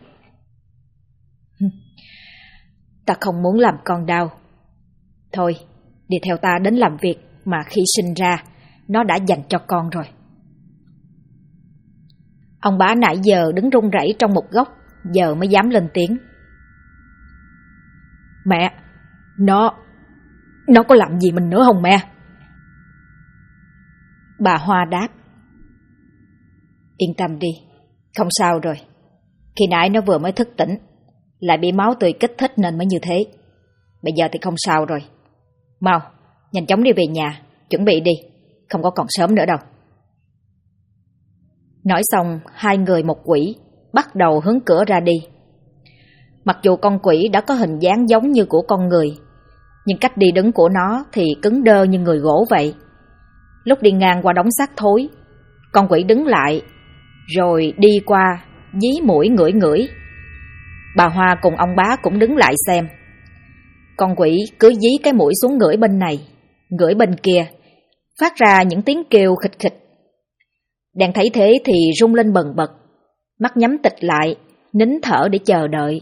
Ta không muốn làm con đau. Thôi, đi theo ta đến làm việc mà khi sinh ra nó đã dành cho con rồi. Ông bá nãy giờ đứng run rẩy trong một góc, giờ mới dám lên tiếng: Mẹ, nó có làm gì mình nữa không mẹ? Bà Hoa đáp: Yên tâm đi, không sao rồi. Khi nãy nó vừa mới thức tỉnh, lại bị máu tươi kích thích nên mới như thế. Bây giờ thì không sao rồi. Mau, nhanh chóng đi về nhà, chuẩn bị đi, không có còn sớm nữa đâu. Nói xong, hai người một quỷ bắt đầu hướng cửa ra đi. Mặc dù con quỷ đã có hình dáng giống như của con người, nhưng cách đi đứng của nó thì cứng đơ như người gỗ vậy. Lúc đi ngang qua đống xác thối, con quỷ đứng lại, rồi đi qua, dí mũi ngửi ngửi. Bà Hoa cùng ông Bá cũng đứng lại xem. Con quỷ cứ dí cái mũi xuống ngửi bên này, ngửi bên kia, phát ra những tiếng kêu khịch khịch. Đang thấy thế thì rung lên bần bật, mắt nhắm tịt lại, nín thở để chờ đợi.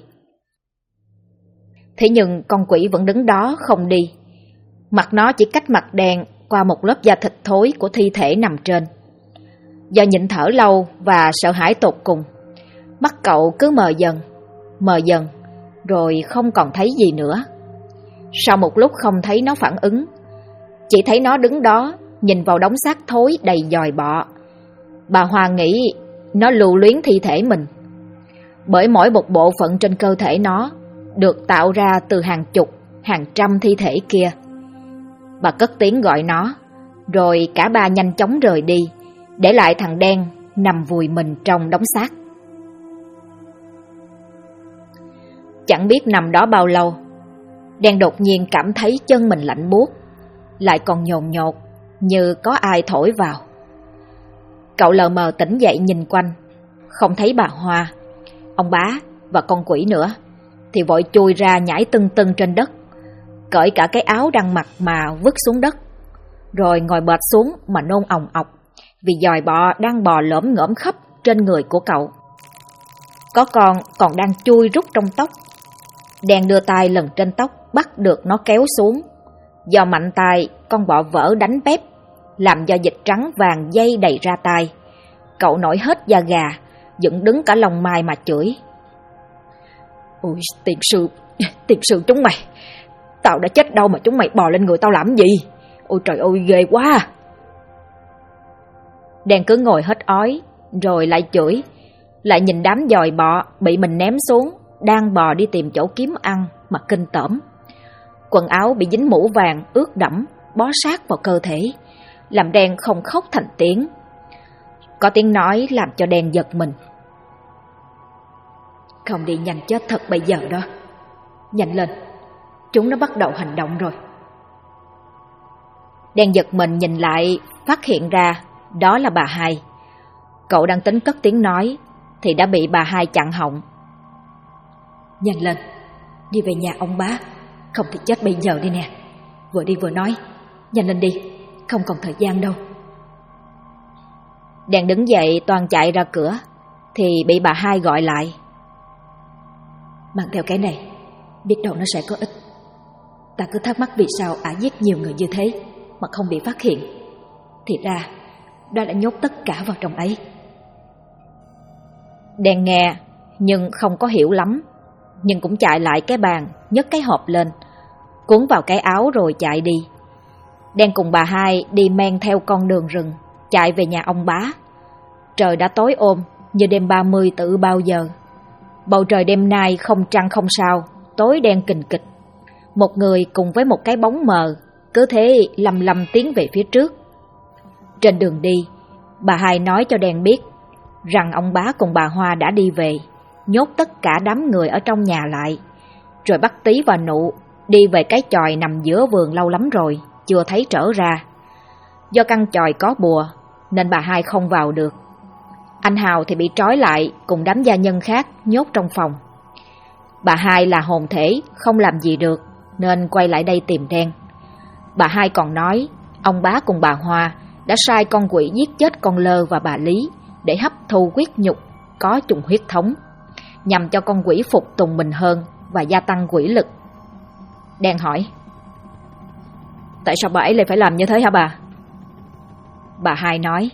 Thế nhưng con quỷ vẫn đứng đó không đi. Mặt nó chỉ cách mặt đen qua một lớp da thịt thối của thi thể nằm trên. Do nhịn thở lâu và sợ hãi tột cùng, mắt cậu cứ mờ dần, rồi không còn thấy gì nữa. Sau một lúc không thấy nó phản ứng, chỉ thấy nó đứng đó nhìn vào đống xác thối đầy dòi bọ. Bà Hoa nghĩ nó lưu luyến thi thể mình, bởi mỗi một bộ phận trên cơ thể nó được tạo ra từ hàng chục, hàng trăm thi thể kia. Bà cất tiếng gọi nó, rồi cả ba nhanh chóng rời đi, để lại thằng đen nằm vùi mình trong đống xác. Chẳng biết nằm đó bao lâu, đen đột nhiên cảm thấy chân mình lạnh buốt, lại còn nhồn nhột như có ai thổi vào. Cậu lờ mờ tỉnh dậy nhìn quanh, không thấy bà Hoa, ông Bá và con quỷ nữa, thì vội chui ra nhảy tưng tưng trên đất, cởi cả cái áo đang mặc mà vứt xuống đất, rồi ngồi bệt xuống mà nôn òng ọc vì dòi bọ đang bò lởm ngởm khắp trên người của cậu. Có con còn đang chui rút trong tóc. Đen đưa tay lần trên tóc bắt được nó kéo xuống. Do mạnh tay, con bọ vỡ đánh bép, làm do dịch trắng vàng dây đầy ra tay. Cậu nổi hết da gà, dựng đứng cả lông mai mà chửi: "Ôi tiền sư chúng mày, tao đã chết đâu mà chúng mày bò lên người tao làm gì? Ôi trời ơi ghê quá!" Đen cứ ngồi hết ói, rồi lại chửi, lại nhìn đám dòi bọ bị mình ném xuống, đang bò đi tìm chỗ kiếm ăn mà kinh tởm. Quần áo bị dính mũ vàng ướt đẫm, bó sát vào cơ thể, làm Đen không khóc thành tiếng. Có tiếng nói làm cho Đen giật mình: "Không đi nhanh chết thật bây giờ đó. Nhanh lên, chúng nó bắt đầu hành động rồi." Đen giật mình nhìn lại, phát hiện ra đó là bà Hai. Cậu đang tính cất tiếng nói thì đã bị bà Hai chặn họng: "Nhanh lên, đi về nhà ông Bá, không thì chết bây giờ đi nè. Vừa đi vừa nói, nhanh lên đi, không còn thời gian đâu." Đen đứng dậy toan chạy ra cửa thì bị bà Hai gọi lại: "Mang theo cái này, biết đâu nó sẽ có ích. Ta cứ thắc mắc vì sao ả giết nhiều người như thế mà không bị phát hiện. Thì ra đã nhốt tất cả vào trong ấy." Đen nghe nhưng không có hiểu lắm, nhưng cũng chạy lại cái bàn, nhấc cái hộp lên, cuốn vào cái áo rồi chạy đi. Đen cùng bà Hai đi men theo con đường rừng, chạy về nhà ông Bá. Trời đã tối ôm như đêm 30 tự bao giờ. Bầu trời đêm nay không trăng không sao, tối đen kình kịch. Một người cùng với một cái bóng mờ cứ thế lầm lầm tiến về phía trước. Trên đường đi, bà Hai nói cho Đen biết rằng ông Bá cùng bà Hoa đã đi về, nhốt tất cả đám người ở trong nhà lại, rồi bắt Tí và Nụ đi về cái chòi nằm giữa vườn lâu lắm rồi, chưa thấy trở ra. Do căn chòi có bùa nên bà Hai không vào được. Anh Hào thì bị trói lại cùng đám gia nhân khác nhốt trong phòng. Bà Hai là hồn thể không làm gì được nên quay lại đây tìm Đen. Bà Hai còn nói ông Bá cùng bà Hoa đã sai con quỷ giết chết con Lơ và bà Lý để hấp thu huyết nhục có trùng huyết thống, nhằm cho con quỷ phục tùng mình hơn và gia tăng quỷ lực. Đen hỏi: "Tại sao bà ấy lại phải làm như thế hả bà?" Bà Hai nói: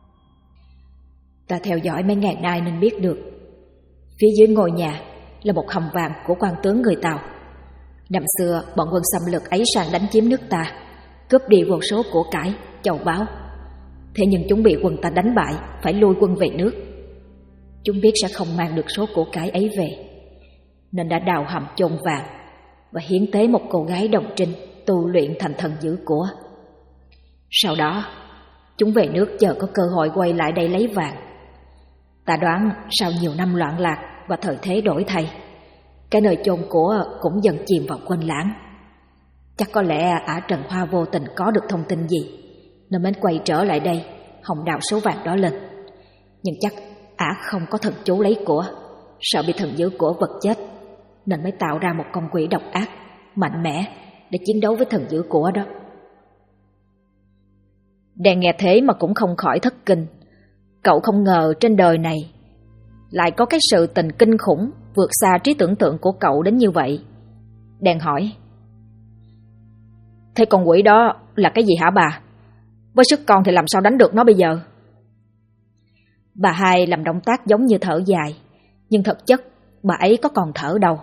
"Ta theo dõi mấy ngày nay nên biết được. Phía dưới ngôi nhà là một hầm vàng của quan tướng người Tàu. Năm xưa bọn quân xâm lược ấy sang đánh chiếm nước ta, cướp đi vô số của cải, châu báu. Thế nhưng chúng bị quân ta đánh bại, phải lui quân về nước. Chúng biết sẽ không mang được số của cải ấy về, nên đã đào hầm chôn vàng và hiến tế một cô gái đồng trinh tu luyện thành thần giữ của. Sau đó, chúng về nước chờ có cơ hội quay lại đây lấy vàng. Ta đoán sau nhiều năm loạn lạc và thời thế đổi thay, cái nơi chôn của cũng dần chìm vào quên lãng. Chắc có lẽ ả Trần Hoa vô tình có được thông tin gì nên mới quay trở lại đây hòng đào số vàng đó lên. Nhưng chắc Ả không có thần chú lấy của, sợ bị thần giữ của vật chết, nên mới tạo ra một con quỷ độc ác, mạnh mẽ để chiến đấu với thần giữ của đó. Đen nghe thế mà cũng không khỏi thất kinh. Cậu không ngờ trên đời này lại có cái sự tình kinh khủng vượt xa trí tưởng tượng của cậu đến như vậy. Đen hỏi: Thế con quỷ đó là cái gì hả bà? Với sức con thì làm sao đánh được nó bây giờ? Bà Hai làm động tác giống như thở dài, nhưng thực chất bà ấy có còn thở đâu.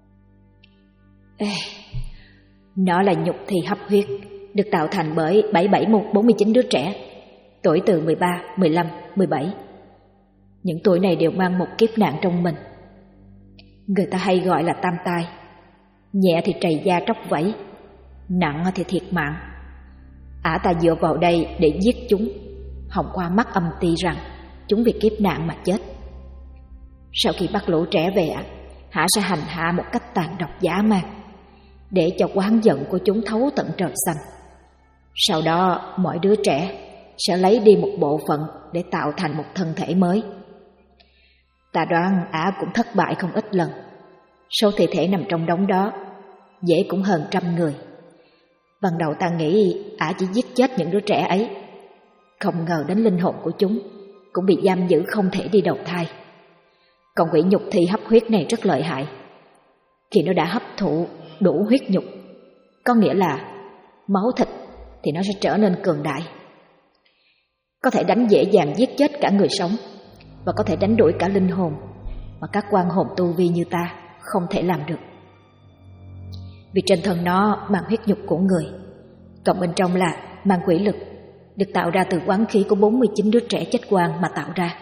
Nó là nhục thi hấp huyết, được tạo thành bởi 7749 đứa trẻ, tuổi từ 13, 15, 17. Những tuổi này đều mang một kiếp nạn trong mình. Người ta hay gọi là tam tai. Nhẹ thì trầy da tróc vẫy, nặng thì thiệt mạng. Ả ta dựa vào đây để giết chúng, hòng qua mắt âm ty rằng chúng vì kiếp nạn mà chết. Sau khi bắt lũ trẻ về, Ả sẽ hành hạ một cách tàn độc dã man, để cho oán giận của chúng thấu tận trời xanh. Sau đó mỗi đứa trẻ sẽ lấy đi một bộ phận để tạo thành một thân thể mới. Ta đoán Ả cũng thất bại không ít lần. Số thi thể nằm trong đống đó dễ cũng hơn 100 người. Ban đầu ta nghĩ Ả chỉ giết chết những đứa trẻ ấy, không ngờ đến linh hồn của chúng cũng bị giam giữ không thể đi đầu thai. Con quỷ nhục thi hấp huyết này rất lợi hại. Khi nó đã hấp thụ đủ huyết nhục, có nghĩa là máu thịt, thì nó sẽ trở nên cường đại. Có thể đánh dễ dàng giết chết cả người sống, và có thể đánh đuổi cả linh hồn mà các quan hồn tu vi như ta không thể làm được. Vì trên thân nó mang huyết nhục của người, cộng bên trong là mang quỷ lực, được tạo ra từ oán khí của 49 đứa trẻ chết oan mà tạo ra.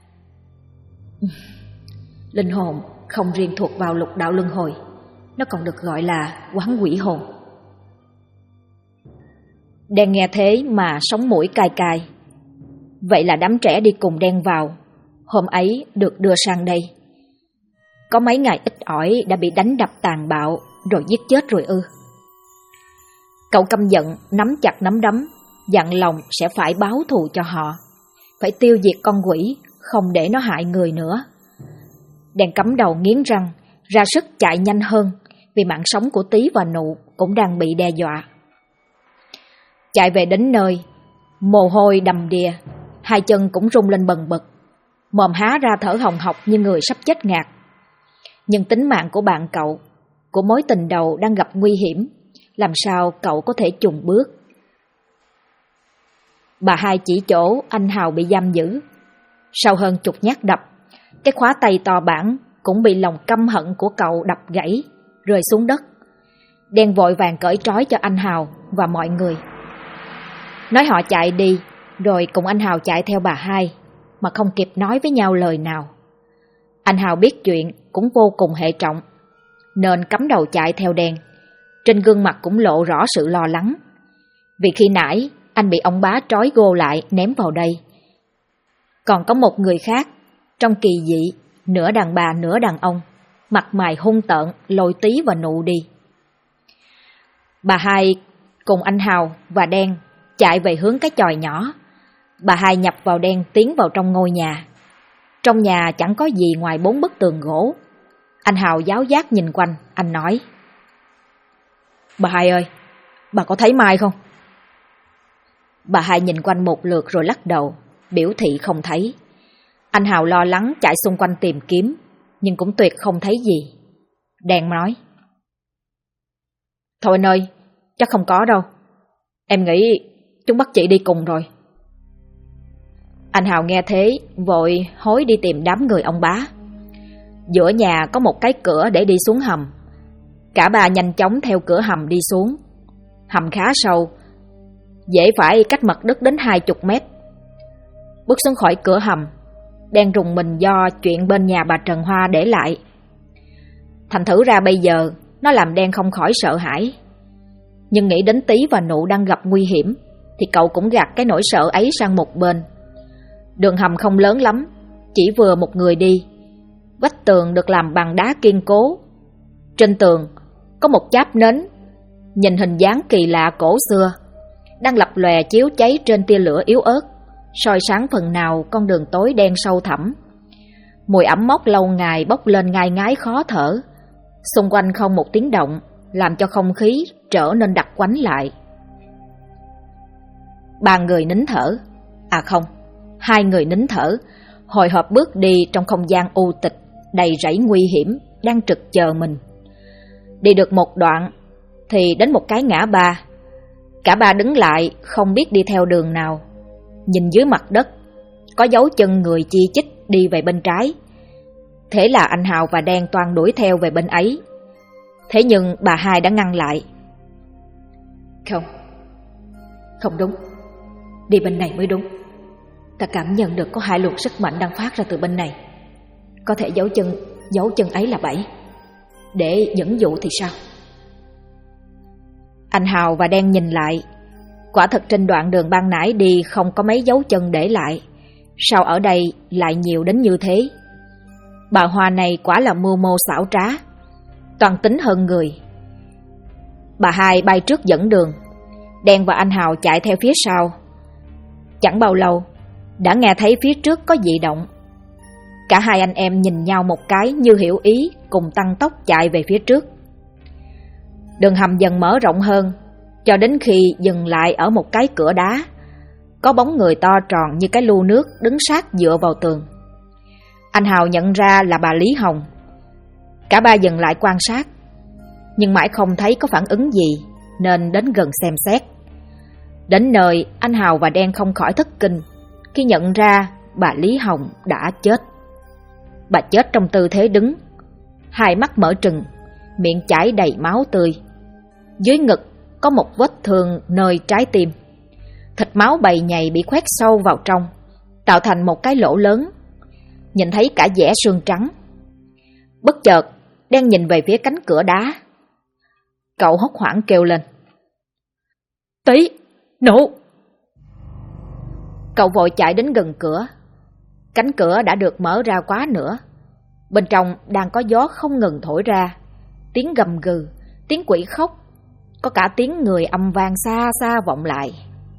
Linh hồn không riêng thuộc vào lục đạo luân hồi, nó còn được gọi là oán quỷ hồn. Đen nghe thế mà sống mũi cay cay. Vậy là đám trẻ đi cùng Đen vào hôm ấy được đưa sang đây. Có mấy ngày ít ỏi đã bị đánh đập tàn bạo rồi giết chết rồi ư? Cậu căm giận nắm chặt nắm đấm, dặn lòng sẽ phải báo thù cho họ, phải tiêu diệt con quỷ, không để nó hại người nữa. Đen cắm đầu nghiến răng, ra sức chạy nhanh hơn, vì mạng sống của Tí và Nụ cũng đang bị đe dọa. Chạy về đến nơi, mồ hôi đầm đìa, hai chân cũng rung lên bần bật, mồm há ra thở hồng hộc như người sắp chết ngạt. Nhưng tính mạng của bạn cậu, của mối tình đầu đang gặp nguy hiểm, làm sao cậu có thể chùn bước? Bà Hai chỉ chỗ anh Hào bị giam giữ. Sau hơn chục nhát đập, cái khóa tay to bản cũng bị lòng căm hận của cậu đập gãy, rơi xuống đất. Đen vội vàng cởi trói cho anh Hào và mọi người, nói họ chạy đi, rồi cùng anh Hào chạy theo bà Hai, mà không kịp nói với nhau lời nào. Anh Hào biết chuyện cũng vô cùng hệ trọng, nên cắm đầu chạy theo Đen. Trên gương mặt cũng lộ rõ sự lo lắng, vì khi nãy anh bị ông bá trói gô lại ném vào đây. Còn có một người khác, trong kỳ dị, nửa đàn bà nửa đàn ông, mặt mày hung tợn lôi Tí và Nụ đi. Bà Hai cùng anh Hào và Đen chạy về hướng cái chòi nhỏ. Bà Hai nhập vào Đen tiến vào trong ngôi nhà. Trong nhà chẳng có gì ngoài 4 bức tường gỗ. Anh Hào giáo giác nhìn quanh, anh nói: Bà Hai ơi, bà có thấy Mai không? Bà Hai nhìn quanh một lượt rồi lắc đầu, biểu thị không thấy. Anh Hào lo lắng chạy xung quanh tìm kiếm, nhưng cũng tuyệt không thấy gì. Đen nói: Thôi anh ơi, chắc không có đâu. Em nghĩ chúng bắt chị đi cùng rồi. Anh Hào nghe thế vội hối đi tìm đám người ông bá. Giữa nhà có một cái cửa để đi xuống hầm. Cả ba nhanh chóng theo cửa hầm đi xuống. Hầm khá sâu, dễ phải cách mặt đất đến 20 mét. Bước xuống khỏi cửa hầm, Đen rùng mình do chuyện bên nhà bà Trần Hoa để lại. Thành thử ra bây giờ nó làm Đen không khỏi sợ hãi. Nhưng nghĩ đến Tí và Nụ đang gặp nguy hiểm, thì cậu cũng gạt cái nỗi sợ ấy sang một bên. Đường hầm không lớn lắm, chỉ vừa một người đi. Vách tường được làm bằng đá kiên cố. Trên tường có một cháp nến, nhìn hình dáng kỳ lạ cổ xưa, đang lập lòe chiếu cháy trên tia lửa yếu ớt, soi sáng phần nào con đường tối đen sâu thẳm. Mùi ẩm mốc lâu ngày bốc lên ngai ngái khó thở. Xung quanh không một tiếng động, làm cho không khí trở nên đặc quánh lại. Ba người nín thở. À không, 2 người nín thở, hồi hộp bước đi trong không gian u tịch, đầy rẫy nguy hiểm, đang trực chờ mình. Đi được một đoạn, thì đến một cái ngã ba. Cả ba đứng lại, không biết đi theo đường nào. Nhìn dưới mặt đất, có dấu chân người chi chít đi về bên trái. Thế là anh Hào và Đen toan đuổi theo về bên ấy. Thế nhưng bà hai đã ngăn lại. Không đúng. Đi bên này mới đúng. Ta cảm nhận được có 2 luồng sức mạnh đang phát ra từ bên này. Có thể dấu chân ấy là bẫy, để dẫn dụ thì sao? Anh Hào và Đen nhìn lại. Quả thật trên đoạn đường ban nãy đi không có mấy dấu chân để lại. Sao ở đây lại nhiều đến như thế? Bà Hoa này quả là mưu mô xảo trá, toàn tính hơn người. Bà hai bay trước dẫn đường, Đen và anh Hào chạy theo phía sau. Chẳng bao lâu đã nghe thấy phía trước có dị động. Cả 2 anh em nhìn nhau một cái như hiểu ý, cùng tăng tốc chạy về phía trước. Đường hầm dần mở rộng hơn, cho đến khi dừng lại ở một cái cửa đá. Có bóng người to tròn như cái lu nước đứng sát dựa vào tường. Anh Hào nhận ra là bà Lý Hồng. Cả ba dừng lại quan sát, nhưng mãi không thấy có phản ứng gì, nên đến gần xem xét. Đến nơi, anh Hào và Đen không khỏi thất kinh khi nhận ra bà Lý Hồng đã chết. Bà chết trong tư thế đứng, 2 mắt mở trừng, miệng chảy đầy máu tươi. Dưới ngực có một vết thương nơi trái tim. Thịt máu bầy nhầy bị khoét sâu vào trong, tạo thành một cái lỗ lớn, nhìn thấy cả dẻ xương trắng. Bất chợt, Đen nhìn về phía cánh cửa đá. Cậu hốt hoảng kêu lên: "Tí, nổ!" Cậu vội chạy đến gần cửa. Cánh cửa đã được mở ra quá nửa. Bên trong đang có gió không ngừng thổi ra, tiếng gầm gừ, tiếng quỷ khóc, có cả tiếng người âm vang xa xa vọng lại.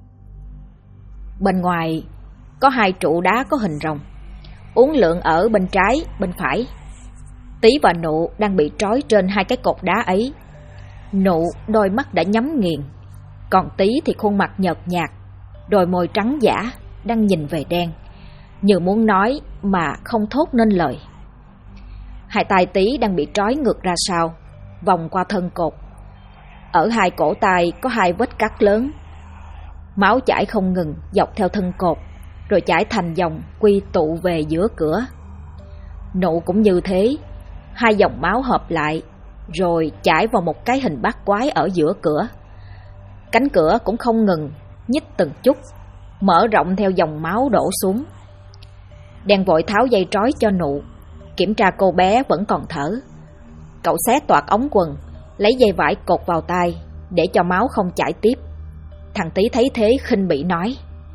Bên ngoài có 2 trụ đá có hình rồng, uốn lượn ở bên trái, bên phải. Tí và Nụ đang bị trói trên 2 cái cột đá ấy. Nụ đôi mắt đã nhắm nghiền, còn Tí thì khuôn mặt nhợt nhạt, đôi môi trắng dã, đang nhìn về Đen, như muốn nói mà không thốt nên lời. 2 tay Tí đang bị trói ngược ra sau, vòng qua thân cột. Ở 2 cổ tay có 2 vết cắt lớn. Máu chảy không ngừng dọc theo thân cột, rồi chảy thành dòng quy tụ về giữa cửa. Nụ cũng như thế, 2 dòng máu hợp lại, rồi chảy vào một cái hình bát quái ở giữa cửa. Cánh cửa cũng không ngừng nhích từng chút, mở rộng theo dòng máu đổ xuống. Đen vội tháo dây trói cho Nụ, kiểm tra cô bé vẫn còn thở. Cậu xé toạc ống quần, lấy dây vải cột vào tay để cho máu không chảy tiếp. Thằng Tí thấy thế khinh bỉ nói: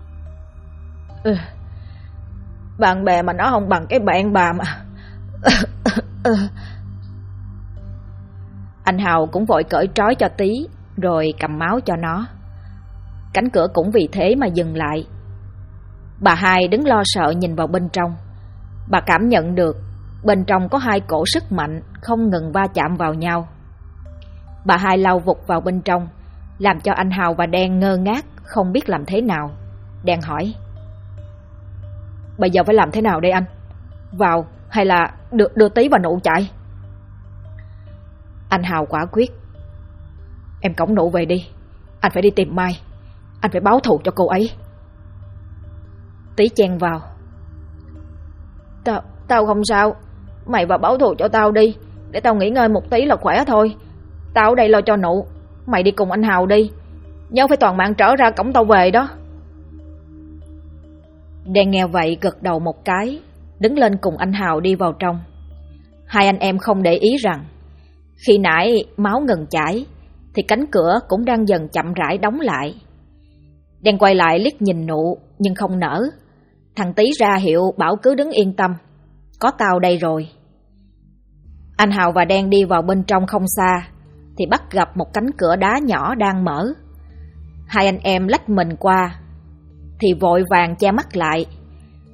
"Bạn bè mà nó không bằng cái bạn bà mà." Anh Hào cũng vội cởi trói cho Tí, rồi cầm máu cho nó. Cánh cửa cũng vì thế mà dừng lại. Bà hai đứng lo sợ nhìn vào bên trong. Bà cảm nhận được bên trong có 2 cỗ sức mạnh không ngừng va chạm vào nhau. Bà hai lao vụt vào bên trong, làm cho anh Hào và Đen ngơ ngác, không biết làm thế nào. Đen hỏi: "Bây giờ phải làm thế nào đây anh? Vào hay là đưa Tí và Nụ chạy?" Anh Hào quả quyết: "Em cõng Nụ về đi. Anh phải đi tìm Mai. Anh phải báo thù cho cô ấy." Tí chen vào: Tao không sao. Mày vào báo thù cho tao đi, để tao nghỉ ngơi một tí là khỏe thôi. Tao ở đây lo cho Nụ. Mày đi cùng anh Hào đi. Nhớ phải toàn mạng trở ra cổng tao về đó." Đen nghe vậy gật đầu một cái, đứng lên cùng anh Hào đi vào trong. 2 anh em không để ý rằng khi nãy máu ngừng chảy thì cánh cửa cũng đang dần chậm rãi đóng lại. Đen quay lại liếc nhìn Nụ nhưng không nở. Thằng Tí ra hiệu bảo cứ đứng yên tâm, có tao đây rồi. Anh Hào và Đen đi vào bên trong không xa thì bắt gặp một cánh cửa đá nhỏ đang mở. 2 anh em lách mình qua thì vội vàng che mắt lại.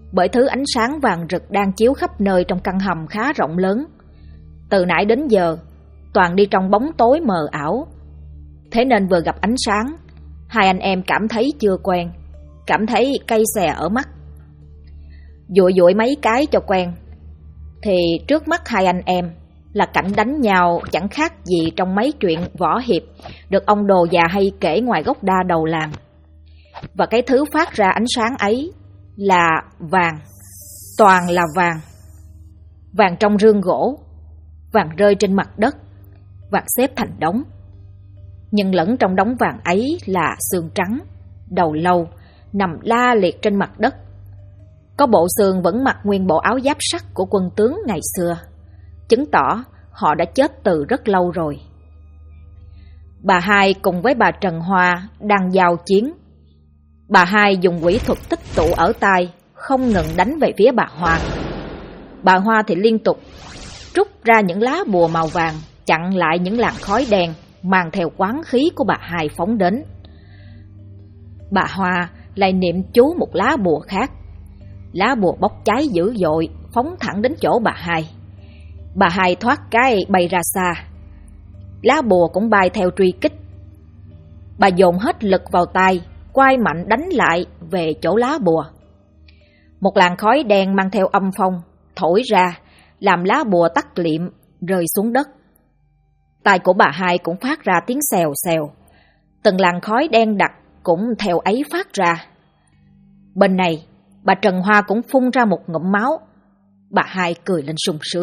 bởi thứ ánh sáng vàng rực đang chiếu khắp nơi trong căn hầm khá rộng lớn. Từ nãy đến giờ, toàn đi trong bóng tối mờ ảo. Thế nên vừa gặp ánh sáng, hai anh em cảm thấy chưa quen, cảm thấy cay xè ở mắt. Dụi dụi mấy cái cho quen, thì trước mắt hai anh em là cảnh đánh nhau chẳng khác gì trong mấy chuyện võ hiệp được ông đồ già hay kể ngoài gốc đa đầu làng. Và cái thứ phát ra ánh sáng ấy là vàng, toàn là vàng. Vàng trong rương gỗ, vàng rơi trên mặt đất, vàng xếp thành đống. Nhưng lẫn trong đống vàng ấy là xương trắng, đầu lâu, nằm la liệt trên mặt đất. Có bộ xương vẫn mặc nguyên bộ áo giáp sắt của quân tướng ngày xưa, chứng tỏ họ đã chết từ rất lâu rồi. Bà Hai cùng với bà Trần Hoa đang giao chiến. Bà Hai dùng quỷ thuật tích tụ ở tai, không ngừng đánh về phía bà Hoa. Bà Hoa thì liên tục rút ra những lá bùa màu vàng, chặn lại những làn khói đen mang theo quán khí của bà Hai phóng đến. Bà Hoa lại niệm chú một lá bùa khác. Lá bùa bốc cháy dữ dội, phóng thẳng đến chỗ bà Hai. Bà Hai thoát cái bay ra xa. Lá bùa cũng bay theo truy kích. Bà dồn hết lực vào tay, quay mạnh đánh lại về chỗ lá bùa. Một làn khói đen mang theo âm phong thổi ra, làm lá bùa tắt liệm rơi xuống đất. Tai của bà Hai cũng phát ra tiếng xèo xèo. Từng làn khói đen đặc cũng theo ấy phát ra. Bên này, bà Trần Hoa cũng phun ra một ngụm máu. Bà Hai cười lên sung sướng.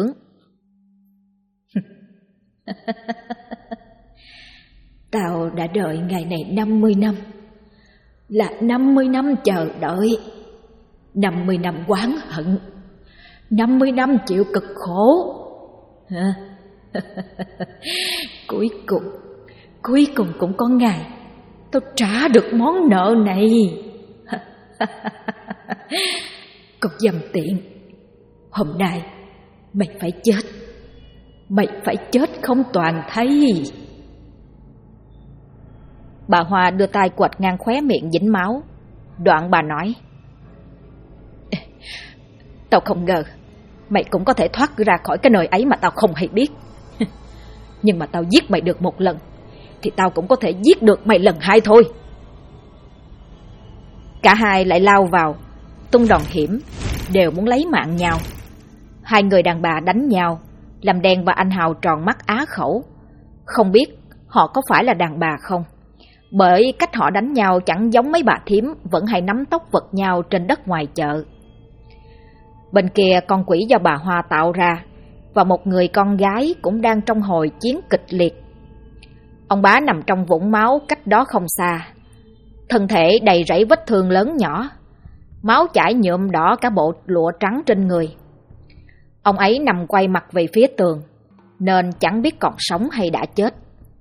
Tao đã đợi ngày này 50 năm. Là 50 năm chờ đợi, 50 năm oán hận, 50 năm chịu cực khổ. Cuối cùng cũng có ngày tao trả được món nợ này. Con dâm tiện, hôm nay mày phải chết. Mày phải chết không toàn thấy. Bà Hoa đưa tay quệt ngang khóe miệng dính máu. Đoạn bà nói: Tao không ngờ mày cũng có thể thoát ra khỏi cái nơi ấy mà tao không hay biết. Nhưng mà tao giết mày được một lần thì tao cũng có thể giết được mày lần hai thôi. Cả hai lại lao vào, tung đòn hiểm, đều muốn lấy mạng nhau. Hai người đàn bà đánh nhau, làm Đen và anh Hào tròn mắt á khẩu. Không biết họ có phải là đàn bà không, bởi cách họ đánh nhau chẳng giống mấy bà thím vẫn hay nắm tóc vật nhau trên đất ngoài chợ. Bên kia con quỷ do bà Hoa tạo ra và một người con gái cũng đang trong hồi chiến kịch liệt. Ông bá nằm trong vũng máu cách đó không xa, thân thể đầy rẫy vết thương lớn nhỏ, máu chảy nhuộm đỏ cả bộ lụa trắng trên người. Ông ấy nằm quay mặt về phía tường, nên chẳng biết còn sống hay đã chết.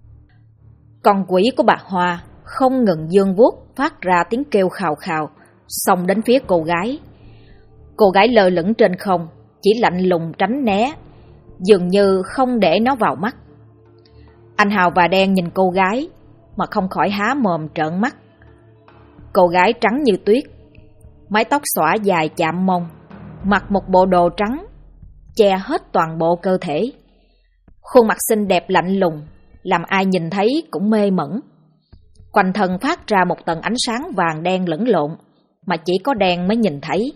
Con quỷ của bà Hoa không ngừng giương vuốt phát ra tiếng kêu khào khào, xông đến phía cô gái. Cô gái lơ lửng trên không, chỉ lạnh lùng tránh né, dường như không để nó vào mắt. Anh Hào và Đen nhìn cô gái mà không khỏi há mồm trợn mắt. Cô gái trắng như tuyết, mái tóc xõa dài chạm mông, mặc một bộ đồ trắng che hết toàn bộ cơ thể. Khuôn mặt xinh đẹp lạnh lùng, làm ai nhìn thấy cũng mê mẩn. Quanh thân phát ra một tầng ánh sáng vàng đen lẫn lộn, mà chỉ có Đen mới nhìn thấy.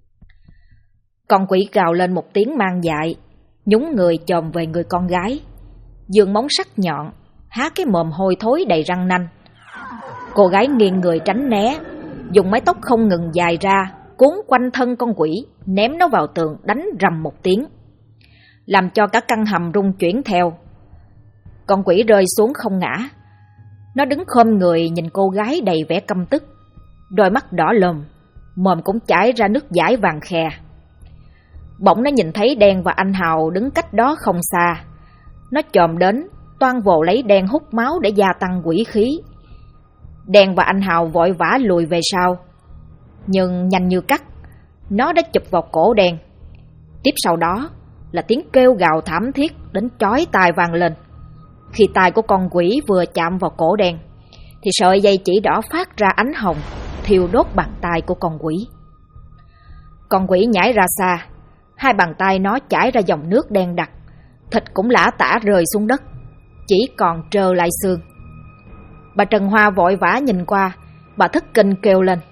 Con quỷ gào lên một tiếng mang dại, nhúng người chồm về người con gái, giương móng sắc nhọn, há cái mồm hôi thối đầy răng nanh. Cô gái nghiêng người tránh né, dùng mái tóc không ngừng dài ra cuốn quanh thân con quỷ, ném nó vào tường đánh rầm một tiếng, làm cho cả căn hầm rung chuyển theo. Con quỷ rơi xuống không ngã. Nó đứng khom người nhìn cô gái đầy vẻ căm tức, đôi mắt đỏ lòm, mồm cũng chảy ra nước dãi vàng khè. Bỗng nó nhìn thấy Đen và anh Hào đứng cách đó không xa. Nó chồm đến, toan vồ lấy Đen hút máu để gia tăng quỷ khí. Đen và anh Hào vội vã lùi về sau, nhưng nhanh như cắt, nó đã chụp vào cổ Đen. Tiếp sau đó là tiếng kêu gào thảm thiết đến chói tai vang lên. Khi tai của con quỷ vừa chạm vào cổ Đen thì sợi dây chỉ đỏ phát ra ánh hồng, thiêu đốt bàn tay của con quỷ. Con quỷ nhảy ra xa, hai bàn tay nó chảy ra dòng nước đen đặc, thịt cũng lả tả rơi xuống đất, chỉ còn trơ lại xương. Bà Trần Hoa vội vã nhìn qua, bà thất kinh kêu lên: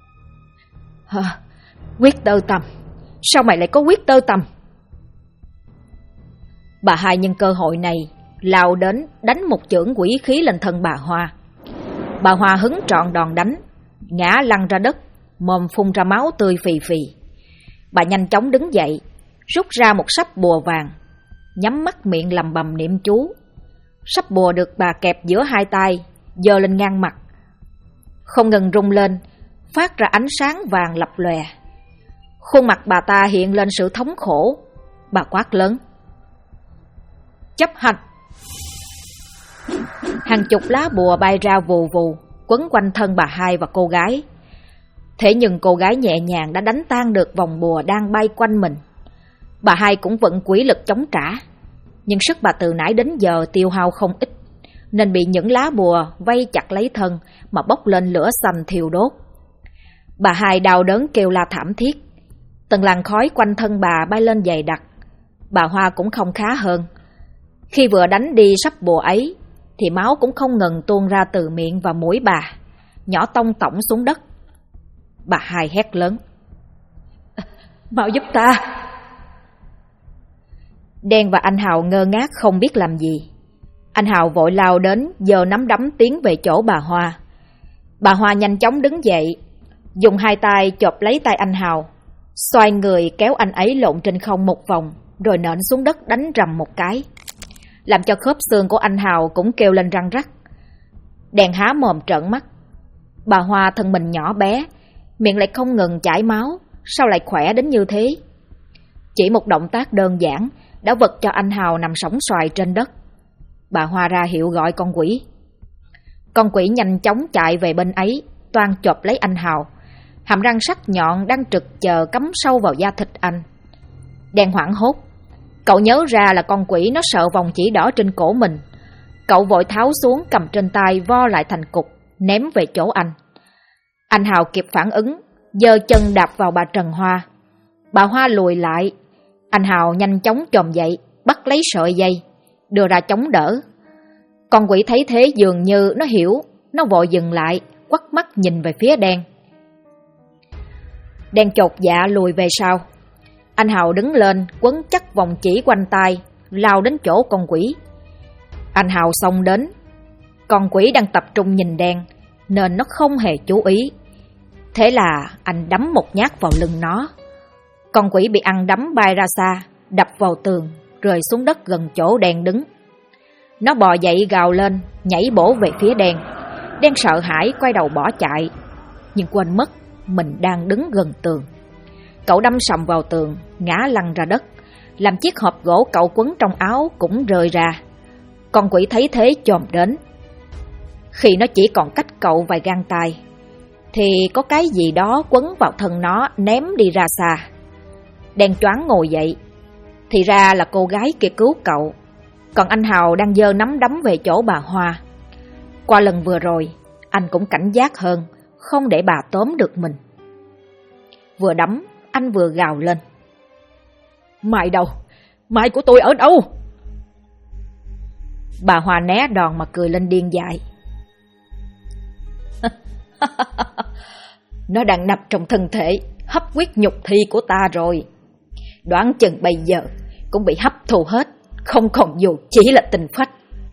Quyết tơ tầm, sao mày lại có quyết tơ tầm? Bà Hai nhân cơ hội này lao đến đánh một chưởng quỷ khí lên thân bà Hoa. Bà Hoa hứng trọn đòn đánh, ngã lăn ra đất, mồm phun ra máu tươi phì phì. Bà nhanh chóng đứng dậy, rút ra một sắp bùa vàng, nhắm mắt miệng lầm bầm niệm chú. Sắp bùa được bà kẹp giữa hai tay, giơ lên ngang mặt, không ngừng rung lên, phát ra ánh sáng vàng lập lòe. Khuôn mặt bà ta hiện lên sự thống khổ. Bà quát lớn: Chấp hành! Hàng chục lá bùa bay ra vù vù, quấn quanh thân bà Hai và cô gái. Thế nhưng cô gái nhẹ nhàng đã đánh tan được vòng bùa đang bay quanh mình. Bà Hai cũng vận quỷ lực chống trả, nhưng sức bà từ nãy đến giờ tiêu hao không ít, nên bị những lá bùa vây chặt lấy thân mà bốc lên lửa xanh thiêu đốt. Bà Hai đau đớn kêu la thảm thiết. Từng làn khói quanh thân bà bay lên dày đặc. Bà Hoa cũng không khá hơn. Khi vừa đánh đi sắp bùa ấy thì máu cũng không ngừng tuôn ra từ miệng và mũi bà, nhỏ tông tổng xuống đất. Bà Hai hét lớn: Mau giúp ta! Đen và anh Hào ngơ ngác không biết làm gì. Anh Hào vội lao đến, giơ nắm đấm tiến về chỗ bà Hoa. Bà Hoa nhanh chóng đứng dậy, dùng hai tay chộp lấy tay anh Hào, xoay người kéo anh ấy lộn trên không một vòng, rồi nện xuống đất đánh rầm một cái, làm cho khớp xương của anh Hào cũng kêu lên răng rắc. Đen há mồm trợn mắt. Bà Hoa thân mình nhỏ bé, miệng lại không ngừng chảy máu, sao lại khỏe đến như thế? Chỉ một động tác đơn giản đã vật cho anh Hào nằm sóng xoài trên đất. Bà Hoa ra hiệu gọi con quỷ. Con quỷ nhanh chóng chạy về bên ấy, toan chộp lấy anh Hào. Hàm răng sắc nhọn đang trực chờ cắm sâu vào da thịt anh. Đen hoảng hốt. Cậu nhớ ra là con quỷ nó sợ vòng chỉ đỏ trên cổ mình. Cậu vội tháo xuống, cầm trên tay vo lại thành cục, ném về chỗ anh. Anh Hào kịp phản ứng, giơ chân đạp vào bà Trần Hoa. Bà Hoa lùi lại. Anh Hào nhanh chóng chồm dậy, bắt lấy sợi dây, đưa ra chống đỡ. Con quỷ thấy thế dường như nó hiểu, nó vội dừng lại, quắt mắt nhìn về phía Đen. Đen chột dạ lùi về sau. Anh Hào đứng lên, quấn chắc vòng chỉ quanh tay, lao đến chỗ con quỷ. Anh Hào xông đến. Con quỷ đang tập trung nhìn Đen, nên nó không hề chú ý. Thế là anh đấm một nhát vào lưng nó. Con quỷ bị ăn đấm bay ra xa, đập vào tường, rơi xuống đất gần chỗ Đen đứng. Nó bò dậy gào lên, nhảy bổ về phía Đen. Đen sợ hãi quay đầu bỏ chạy, nhưng quên mất mình đang đứng gần tường. Cậu đâm sầm vào tường, ngã lăn ra đất, làm chiếc hộp gỗ cậu quấn trong áo cũng rơi ra. Con quỷ thấy thế chồm đến. Khi nó chỉ còn cách cậu vài gang tay, thì có cái gì đó quấn vào thân nó, ném đi ra xa. Đen choáng ngồi dậy. Thì ra là cô gái kia cứu cậu, còn anh Hào đang giơ nắm đấm về chỗ bà Hoa. Qua lần vừa rồi, anh cũng cảnh giác hơn, không để bà tóm được mình. Vừa đấm, anh vừa gào lên: Mai đâu? Mai của tôi ở đâu? Bà Hoa né đòn mà cười lên điên dại. Nó đang nằm trong thân thể hấp huyết nhục thi của ta rồi. Đoán chừng bây giờ cũng bị hấp thu hết, không còn dù chỉ là tinh phách.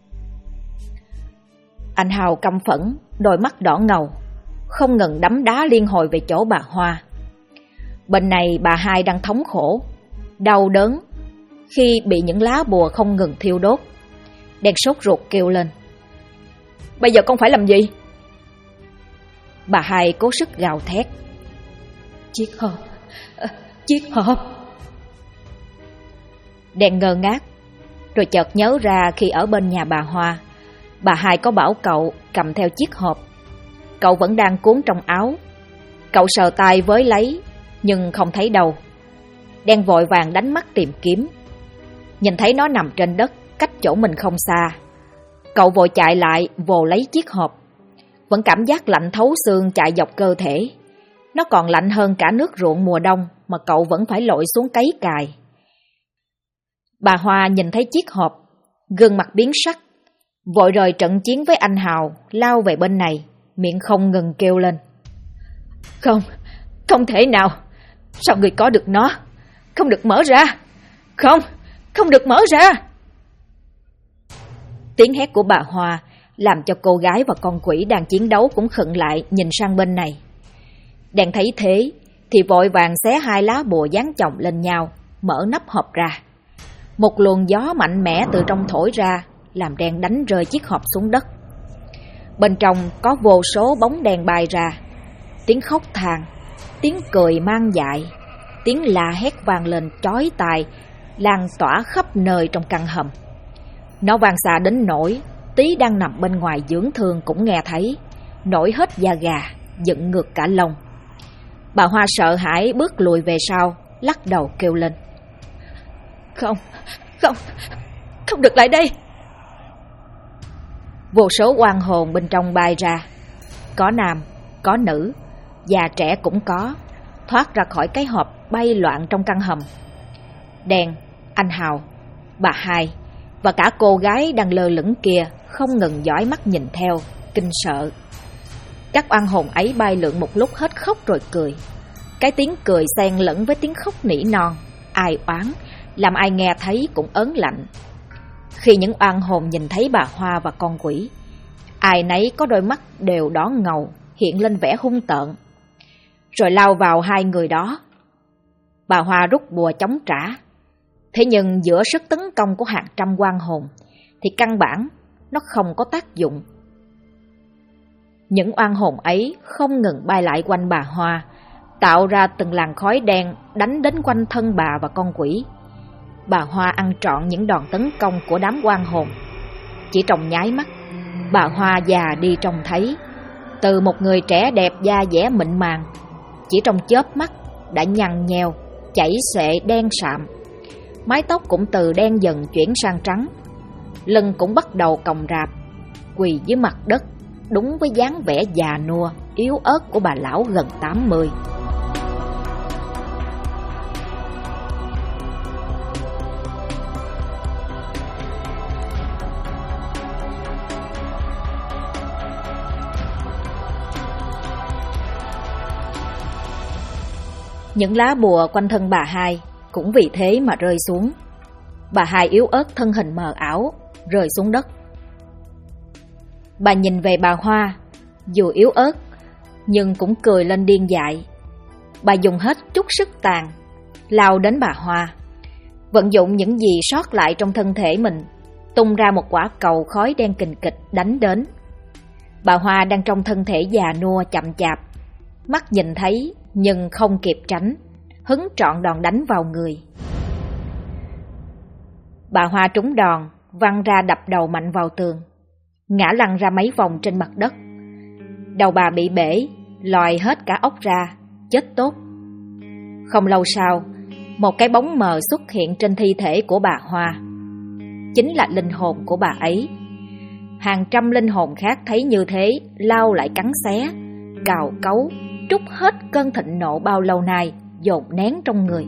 Anh Hào căm phẫn, đôi mắt đỏ ngầu, không ngừng đấm đá liên hồi về chỗ bà Hoa. Bên này bà Hai đang thống khổ, đau đớn khi bị những lá bùa không ngừng thiêu đốt. Đen sốt ruột kêu lên: Bây giờ con phải làm gì? Bà Hai cố sức gào thét: Chiếc hộp. Đen ngơ ngác, rồi chợt nhớ ra khi ở bên nhà bà Hoa, bà Hai có bảo cậu cầm theo chiếc hộp. Cậu vẫn đang cuốn trong áo. Cậu sờ tay với lấy, nhưng không thấy đâu. Đen vội vàng đánh mắt tìm kiếm. Nhìn thấy nó nằm trên đất, cách chỗ mình không xa. Cậu vội chạy lại, vồ lấy chiếc hộp. Vẫn cảm giác lạnh thấu xương chạy dọc cơ thể. Nó còn lạnh hơn cả nước ruộng mùa đông mà cậu vẫn phải lội xuống cấy cài. Bà Hoa nhìn thấy chiếc hộp, gương mặt biến sắc, vội rời trận chiến với anh Hào, lao về bên này, miệng không ngừng kêu lên. Không, không thể nào, sao người có được nó, không được mở ra, không được mở ra. Tiếng hét của bà Hoa làm cho cô gái và con quỷ đang chiến đấu cũng khựng lại nhìn sang bên này. Đang thấy thế thì vội vàng xé hai lá bùa dán chồng lên nhau, mở nắp hộp ra. Một luồng gió mạnh mẽ từ trong thổi ra, làm đen đánh rơi chiếc hộp xuống đất. Bên trong có vô số bóng đèn bay ra, tiếng khóc than, tiếng cười mang dại, tiếng la hét vang lên chói tai, lan tỏa khắp nơi trong căn hầm. Nó vang xa đến nỗi Tí đang nằm bên ngoài dưỡng thương cũng nghe thấy, nổi hết da gà, dựng ngược cả lông. Bà Hoa sợ hãi bước lùi về sau, lắc đầu kêu lên. Không được lại đây. Vô số oan hồn bên trong bay ra, có nam, có nữ, già trẻ cũng có, thoát ra khỏi cái hộp bay loạn trong căn hầm. Đen, anh Hào, bà Hai và cả cô gái đang lơ lửng kia không ngừng dõi mắt nhìn theo, kinh sợ. Các oan hồn ấy bay lượn một lúc hết khóc rồi cười. Cái tiếng cười xen lẫn với tiếng khóc nỉ non, ai oán, làm ai nghe thấy cũng ớn lạnh. Khi những oan hồn nhìn thấy bà Hoa và con quỷ, ai nấy có đôi mắt đều đỏ ngầu, hiện lên vẻ hung tợn, rồi lao vào hai người đó. Bà Hoa rút bùa chống trả, thế nhưng giữa sức tấn công của hàng trăm oan hồn thì căn bản nó không có tác dụng. Những oan hồn ấy không ngừng bay lại quanh bà Hoa, tạo ra từng làn khói đen đánh đến quanh thân bà và con quỷ. Bà Hoa ăn trọn những đòn tấn công của đám oan hồn. Chỉ trong nháy mắt, bà Hoa già đi trông thấy, từ một người trẻ đẹp da dẻ mịn màng, chỉ trong chớp mắt đã nhăn nheo, chảy xệ đen sạm. Mái tóc cũng từ đen dần chuyển sang trắng, lưng cũng bắt đầu còng rạp, quỳ dưới mặt đất, đúng với dáng vẻ già nua, yếu ớt của bà lão gần 80. Những lá bùa quanh thân bà Hai cũng vì thế mà rơi xuống. Bà Hai yếu ớt thân hình mờ ảo, rơi xuống đất. Bà nhìn về bà Hoa, dù yếu ớt nhưng cũng cười lên điên dại. Bà dùng hết chút sức tàn, lao đến bà Hoa, vận dụng những gì sót lại trong thân thể mình, tung ra một quả cầu khói đen kình kịch đánh đến. Bà Hoa đang trong thân thể già nua chậm chạp, mắt nhìn thấy nhưng không kịp tránh, hứng trọn đòn đánh vào người. Bà Hoa trúng đòn, văng ra đập đầu mạnh vào tường, ngã lăn ra mấy vòng trên mặt đất. Đầu bà bị bể, lòi hết cả óc ra, chết tốt. Không lâu sau, một cái bóng mờ xuất hiện trên thi thể của bà Hoa. Chính là linh hồn của bà ấy. Hàng trăm linh hồn khác thấy như thế, lao lại cắn xé, cào cấu, trút hết cơn thịnh nộ bao lâu nay dồn nén trong người.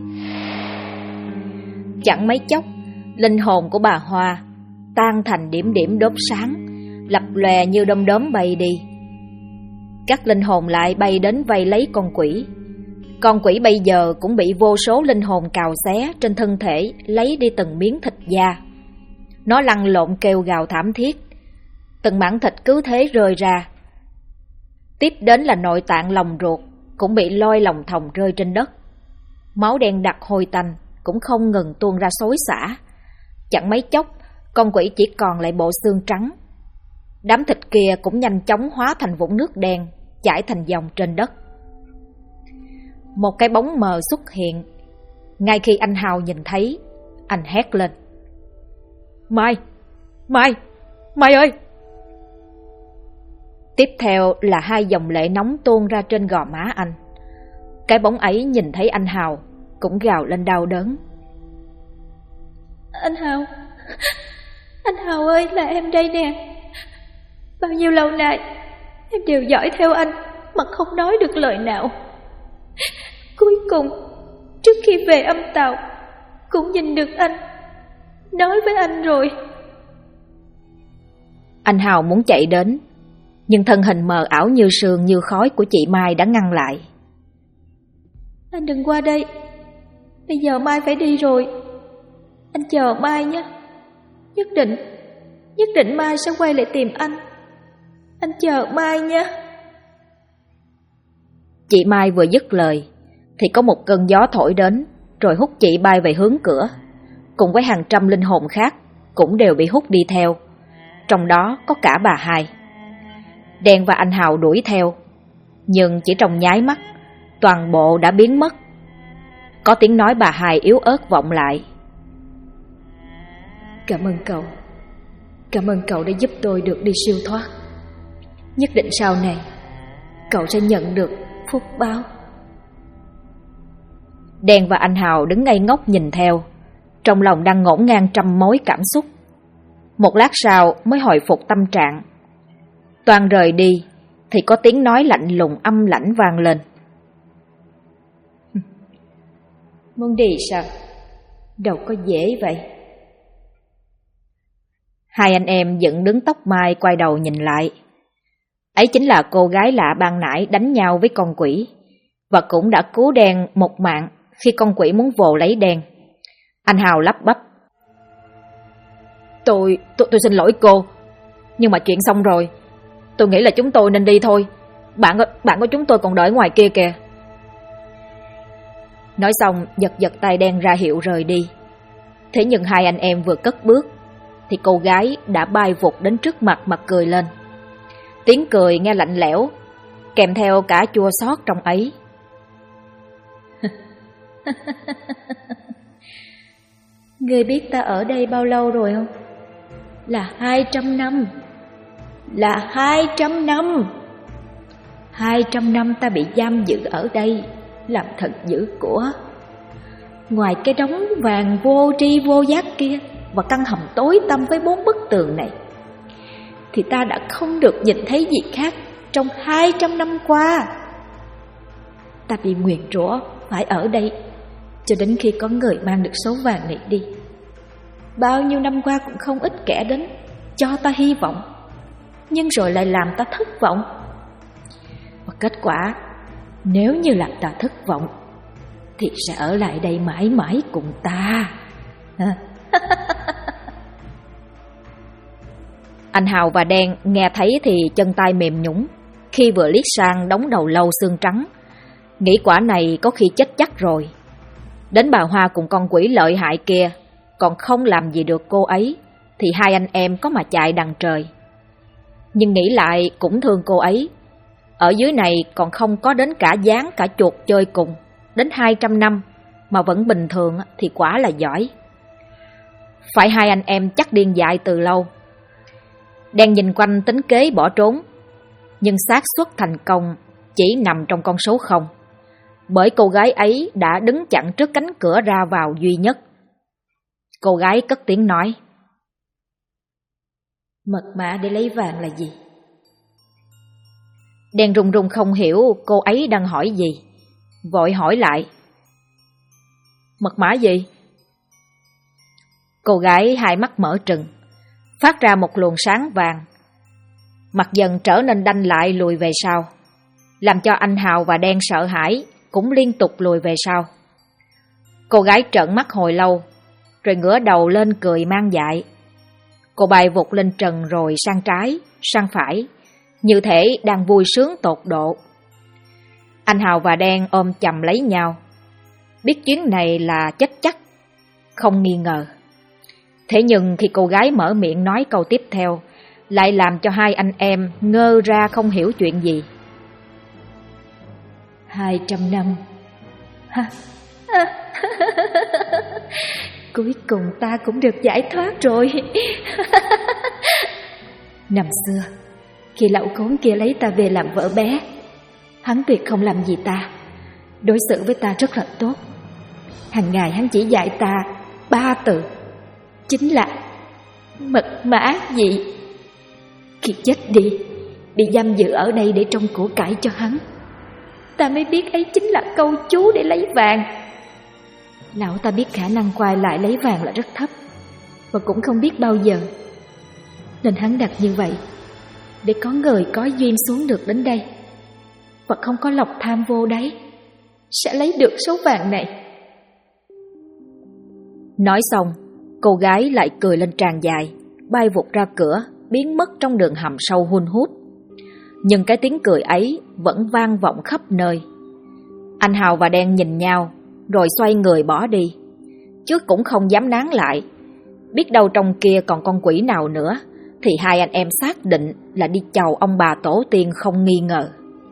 Chẳng mấy chốc, linh hồn của bà Hoa tan thành điểm điểm đốm sáng, lập lòe như đom đóm bay đi. Các linh hồn lại bay đến vây lấy con quỷ. Con quỷ bây giờ cũng bị vô số linh hồn cào xé trên thân thể, lấy đi từng miếng thịt da. Nó lăn lộn kêu gào thảm thiết, từng mảng thịt cứ thế rơi ra. Tiếp đến là nội tạng lòng ruột cũng bị lôi lòng thòng rơi trên đất. Máu đen đặc hôi tanh cũng không ngừng tuôn ra xối xả. Chẳng mấy chốc, con quỷ chỉ còn lại bộ xương trắng. Đám thịt kia cũng nhanh chóng hóa thành vũng nước đen, chảy thành dòng trên đất. Một cái bóng mờ xuất hiện. Ngay khi anh Hào nhìn thấy, anh hét lên. Mai ơi! Tiếp theo là hai dòng lệ nóng tuôn ra trên gò má anh. Cái bóng ấy nhìn thấy anh Hào cũng gào lên đau đớn. Anh Hào ơi, là em đây nè. Bao nhiêu lâu nay em đều dõi theo anh mà không nói được lời nào. Cuối cùng, trước khi về âm tàu, cũng nhìn được anh, nói với anh rồi. Anh Hào muốn chạy đến, nhưng thân hình mờ ảo như sương như khói của chị Mai đã ngăn lại. Anh đừng qua đây, bây giờ Mai phải đi rồi. Anh chờ Mai nhé. Nhất định Mai sẽ quay lại tìm anh. Anh chờ Mai nhé. Chị Mai vừa dứt lời thì có một cơn gió thổi đến, rồi hút chị bay về hướng cửa, cùng với hàng trăm linh hồn khác cũng đều bị hút đi theo, trong đó có cả bà Hai. Đen và anh Hào đuổi theo, nhưng chỉ trong nháy mắt, toàn bộ đã biến mất. Có tiếng nói bà Hai yếu ớt vọng lại. Cảm ơn cậu đã giúp tôi được đi siêu thoát. Nhất định sau này cậu sẽ nhận được phúc báo. Đen và anh Hào đứng ngây ngốc nhìn theo, trong lòng đang ngổn ngang trăm mối cảm xúc. Một lát sau mới hồi phục tâm trạng. Toàn rời đi thì có tiếng nói lạnh lùng âm lãnh vang lên. Muốn đi sao? Đâu có dễ vậy. Hai anh em dựng đứng tóc mai quay đầu nhìn lại. Ấy chính là cô gái lạ ban nãy đánh nhau với con quỷ, và cũng đã cứu Đen một mạng khi con quỷ muốn vồ lấy Đen. Anh Hào lắp bắp. Tôi xin lỗi cô, nhưng mà chuyện xong rồi. Tôi nghĩ là chúng tôi nên đi thôi. Bạn của chúng tôi còn đợi ngoài kia kìa. Nói xong giật tay Đen ra hiệu rời đi. Thế nhưng hai anh em vừa cất bước thì cô gái đã bay vụt đến trước mặt mà cười lên. Tiếng cười nghe lạnh lẽo, kèm theo cả chua xót trong ấy. Ngươi biết ta ở đây bao lâu rồi không? Là 200 năm. Là 200 năm. 200 năm ta bị giam giữ ở đây, làm thật dữ của. Ngoài cái đống vàng vô tri vô giác kia và căn hầm tối tăm với 4 bức tường này, thì ta đã không được nhìn thấy gì khác trong 200 năm qua. Ta bị nguyền rủa phải ở đây cho đến khi có người mang được số vàng này đi. Bao nhiêu năm qua cũng không ít kẻ đến cho ta hy vọng, nhưng rồi lại làm ta thất vọng. Và kết quả, nếu như làm ta thất vọng thì sẽ ở lại đây mãi mãi cùng ta. Anh Hào và Đen nghe thấy thì chân tay mềm nhũn khi vừa liếc sang đống đầu lâu xương trắng, nghĩ quả này có khi chết chắc rồi. Đến bà Hoa cùng con quỷ lợi hại kia còn không làm gì được cô ấy, thì hai anh em có mà chạy đằng trời. Nhưng nghĩ lại cũng thương cô ấy. Ở dưới này còn không có đến cả gián cả chuột chơi cùng, đến 200 năm mà vẫn bình thường thì quả là giỏi. Phải hai anh em chắc điên dại từ lâu. Đen nhìn quanh tính kế bỏ trốn, nhưng xác suất thành công chỉ nằm trong con số 0, bởi cô gái ấy đã đứng chặn trước cánh cửa ra vào duy nhất. Cô gái cất tiếng nói. Mật mã để lấy vàng là gì? Đen run run không hiểu cô ấy đang hỏi gì, vội hỏi lại. Mật mã gì? Cô gái hai mắt mở trừng, phát ra một luồng sáng vàng, mặt dần trở nên đanh lại lùi về sau, làm cho anh Hào và Đen sợ hãi cũng liên tục lùi về sau. Cô gái trợn mắt hồi lâu, rồi ngửa đầu lên cười mang dại. Cô bay vụt lên trần rồi sang trái, sang phải, như thể đang vui sướng tột độ. Anh Hào và Đen ôm chầm lấy nhau, biết chuyến này là chết chắc, không nghi ngờ. Thế nhưng khi cô gái mở miệng nói câu tiếp theo, lại làm cho hai anh em ngơ ra không hiểu chuyện gì. 200 năm. Cuối cùng ta cũng được giải thoát rồi. Năm xưa, khi lão khốn kia lấy ta về làm vợ bé, hắn tuyệt không làm gì ta, đối xử với ta rất là tốt. Hàng ngày hắn chỉ dạy ta 3 từ, chính là mật mã gì. Khi chết đi, bị giam giữ ở đây để trông của cải cho hắn. ta mới biết ấy chính là câu chú để lấy vàng. Lão ta biết khả năng quay lại lấy vàng là rất thấp, và cũng không biết bao giờ, nên hắn đặt như vậy để có người có duyên xuống được đến đây, và không có lộc tham vô đáy, sẽ lấy được số vàng này. Nói xong, cô gái lại cười lên tràn dài, bay vụt ra cửa, biến mất trong đường hầm sâu hun hút. Nhưng cái tiếng cười ấy vẫn vang vọng khắp nơi. Anh Hào và Đen nhìn nhau, rồi xoay người bỏ đi. Chứ cũng không dám nán lại. Biết đâu trong kia còn con quỷ nào nữa, thì hai anh em xác định là đi chầu ông bà tổ tiên không nghi ngờ.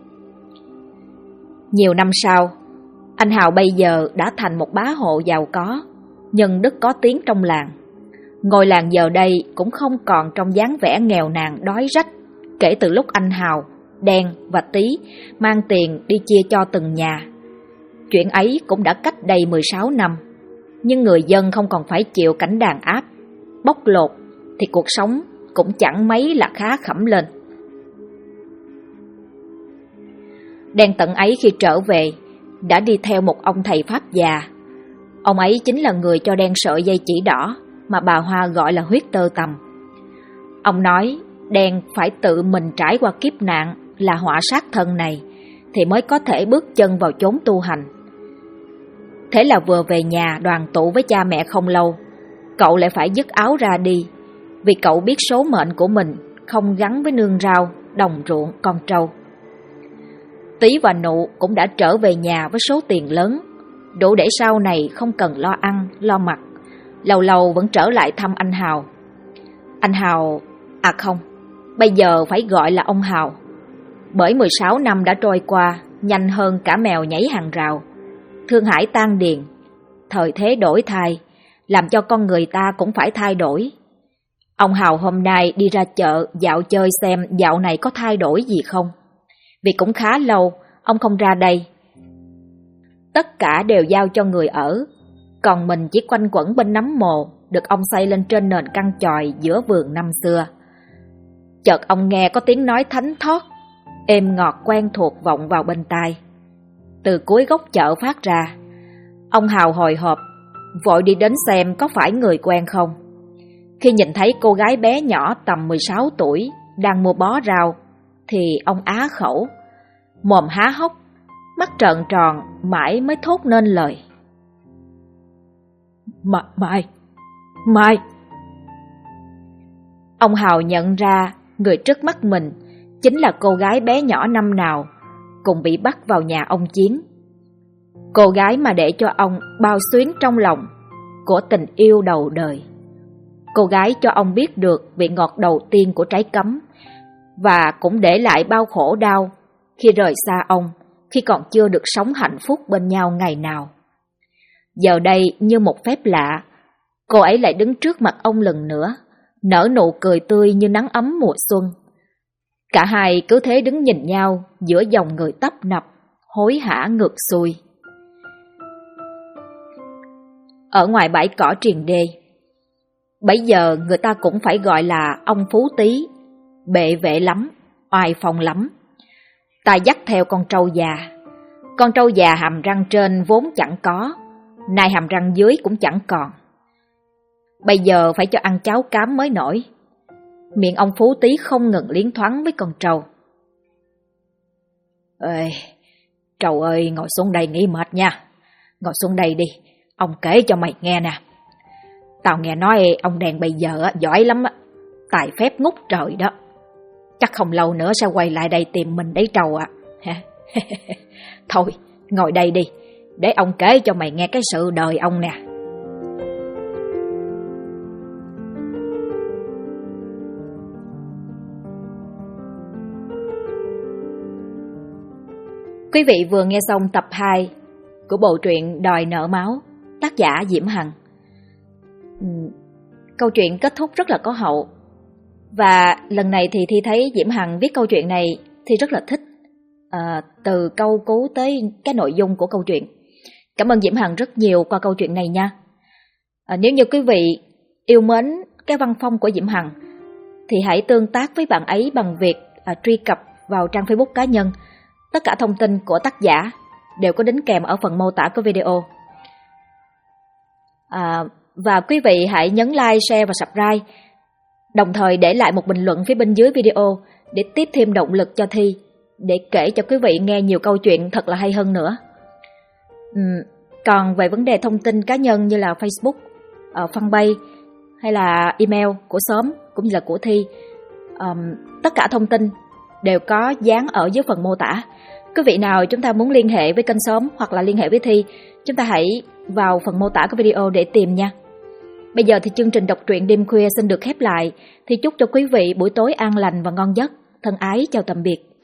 Nhiều năm sau, anh Hào bây giờ đã thành một bá hộ giàu có, nhân đức có tiếng trong làng. Ngôi làng giờ đây cũng không còn trong dáng vẻ nghèo nàn đói rách kể từ lúc anh Hào, Đen và Tí mang tiền đi chia cho từng nhà. Chuyện ấy cũng đã cách đây 16 năm, nhưng người dân không còn phải chịu cảnh đàn áp, bóc lột, thì cuộc sống cũng chẳng mấy là khá khẩm lên. Đen tận ấy khi trở về đã đi theo một ông thầy Pháp già. Ông ấy chính là người cho Đen sợi dây chỉ đỏ mà bà Hoa gọi là huyết tơ tằm. Ông nói Đen phải tự mình trải qua kiếp nạn là họa sát thân này thì mới có thể bước chân vào chốn tu hành. Thế là vừa về nhà đoàn tụ với cha mẹ không lâu, cậu lại phải dứt áo ra đi, vì cậu biết số mệnh của mình không gắn với nương rau, đồng ruộng, con trâu. Tí và Nụ cũng đã trở về nhà với số tiền lớn, đủ để sau này không cần lo ăn, lo mặc, lâu lâu vẫn trở lại thăm anh Hào. Anh Hào, à không, bây giờ phải gọi là ông Hào, bởi 16 năm đã trôi qua nhanh hơn cả mèo nhảy hàng rào. Thương hải tan điền, thời thế đổi thay, làm cho con người ta cũng phải thay đổi. Ông Hào hôm nay đi ra chợ dạo chơi xem dạo này có thay đổi gì không, vì cũng khá lâu ông không ra đây. Tất cả đều giao cho người ở, còn mình chỉ quanh quẩn bên nấm mồ được ông xây lên trên nền căn chòi giữa vườn năm xưa. Chợt ông nghe có tiếng nói thánh thót, êm ngọt quen thuộc vọng vào bên tai. Từ cuối góc chợ phát ra. Ông Hào hồi hộp, vội đi đến xem có phải người quen không. Khi nhìn thấy cô gái bé nhỏ tầm 16 tuổi đang mua bó rau, thì ông á khẩu, mồm há hốc, mắt trợn tròn mãi mới thốt nên lời. Mai. Ông Hào nhận ra người trước mắt mình chính là cô gái bé nhỏ năm nào cùng bị bắt vào nhà ông Chiến. Cô gái mà để cho ông bao xuyến trong lòng của tình yêu đầu đời. Cô gái cho ông biết được vị ngọt đầu tiên của trái cấm, và cũng để lại bao khổ đau khi rời xa ông, khi còn chưa được sống hạnh phúc bên nhau ngày nào. Giờ đây như một phép lạ, cô ấy lại đứng trước mặt ông lần nữa, nở nụ cười tươi như nắng ấm mùa xuân. Cả hai cứ thế đứng nhìn nhau giữa dòng người tấp nập, hối hả ngược xuôi. Ở ngoài bãi cỏ triền đê, bấy giờ người ta cũng phải gọi là ông Phú Tý, bệ vệ lắm, oai phong lắm. Ta dắt theo con trâu già. Con trâu già hàm răng trên vốn chẳng có, nay hàm răng dưới cũng chẳng còn. Bây giờ phải cho ăn cháo cám mới nổi. Miệng ông Phú Tý không ngừng liến thoáng với con trâu. Ê, trâu ơi, ngồi xuống đây nghỉ mệt nha. Ngồi xuống đây đi, ông kể cho mày nghe nè. Tao nghe nói ông Đèn bây giờ giỏi lắm, tài phép ngút trời đó. Chắc không lâu nữa sẽ quay lại đây tìm mình đấy trâu ạ. Thôi, ngồi đây đi, để ông kể cho mày nghe cái sự đời ông nè. Quý vị vừa nghe xong tập 2 của bộ truyện Đòi nợ máu, tác giả Diễm Hằng. Câu chuyện kết thúc rất là có hậu, và lần này thì Thi thấy Diễm Hằng viết câu chuyện này thì rất là thích, từ câu cú tới cái nội dung của câu chuyện. Cảm ơn Diễm Hằng rất nhiều qua câu chuyện này nha. Nếu như quý vị yêu mến cái văn phong của Diễm Hằng thì hãy tương tác với bạn ấy bằng việc truy cập vào trang Facebook cá nhân, Tất cả thông tin của tác giả đều có đính kèm ở phần mô tả của video. Và quý vị hãy nhấn like, share và subscribe, đồng thời để lại một bình luận phía bên dưới video để tiếp thêm động lực cho Thi, để kể cho quý vị nghe nhiều câu chuyện thật là hay hơn nữa. Còn về vấn đề thông tin cá nhân như là Facebook, fanpage hay là email của xóm cũng như là của Thi, tất cả thông tin đều có dán ở dưới phần mô tả. Quý vị nào chúng ta muốn liên hệ với kênh xóm hoặc là liên hệ với Thi, chúng ta hãy vào phần mô tả của video để tìm nha. Bây giờ thì chương trình đọc truyện đêm khuya xin được khép lại. Thì chúc cho quý vị buổi tối an lành và ngon giấc. Thân ái chào tạm biệt.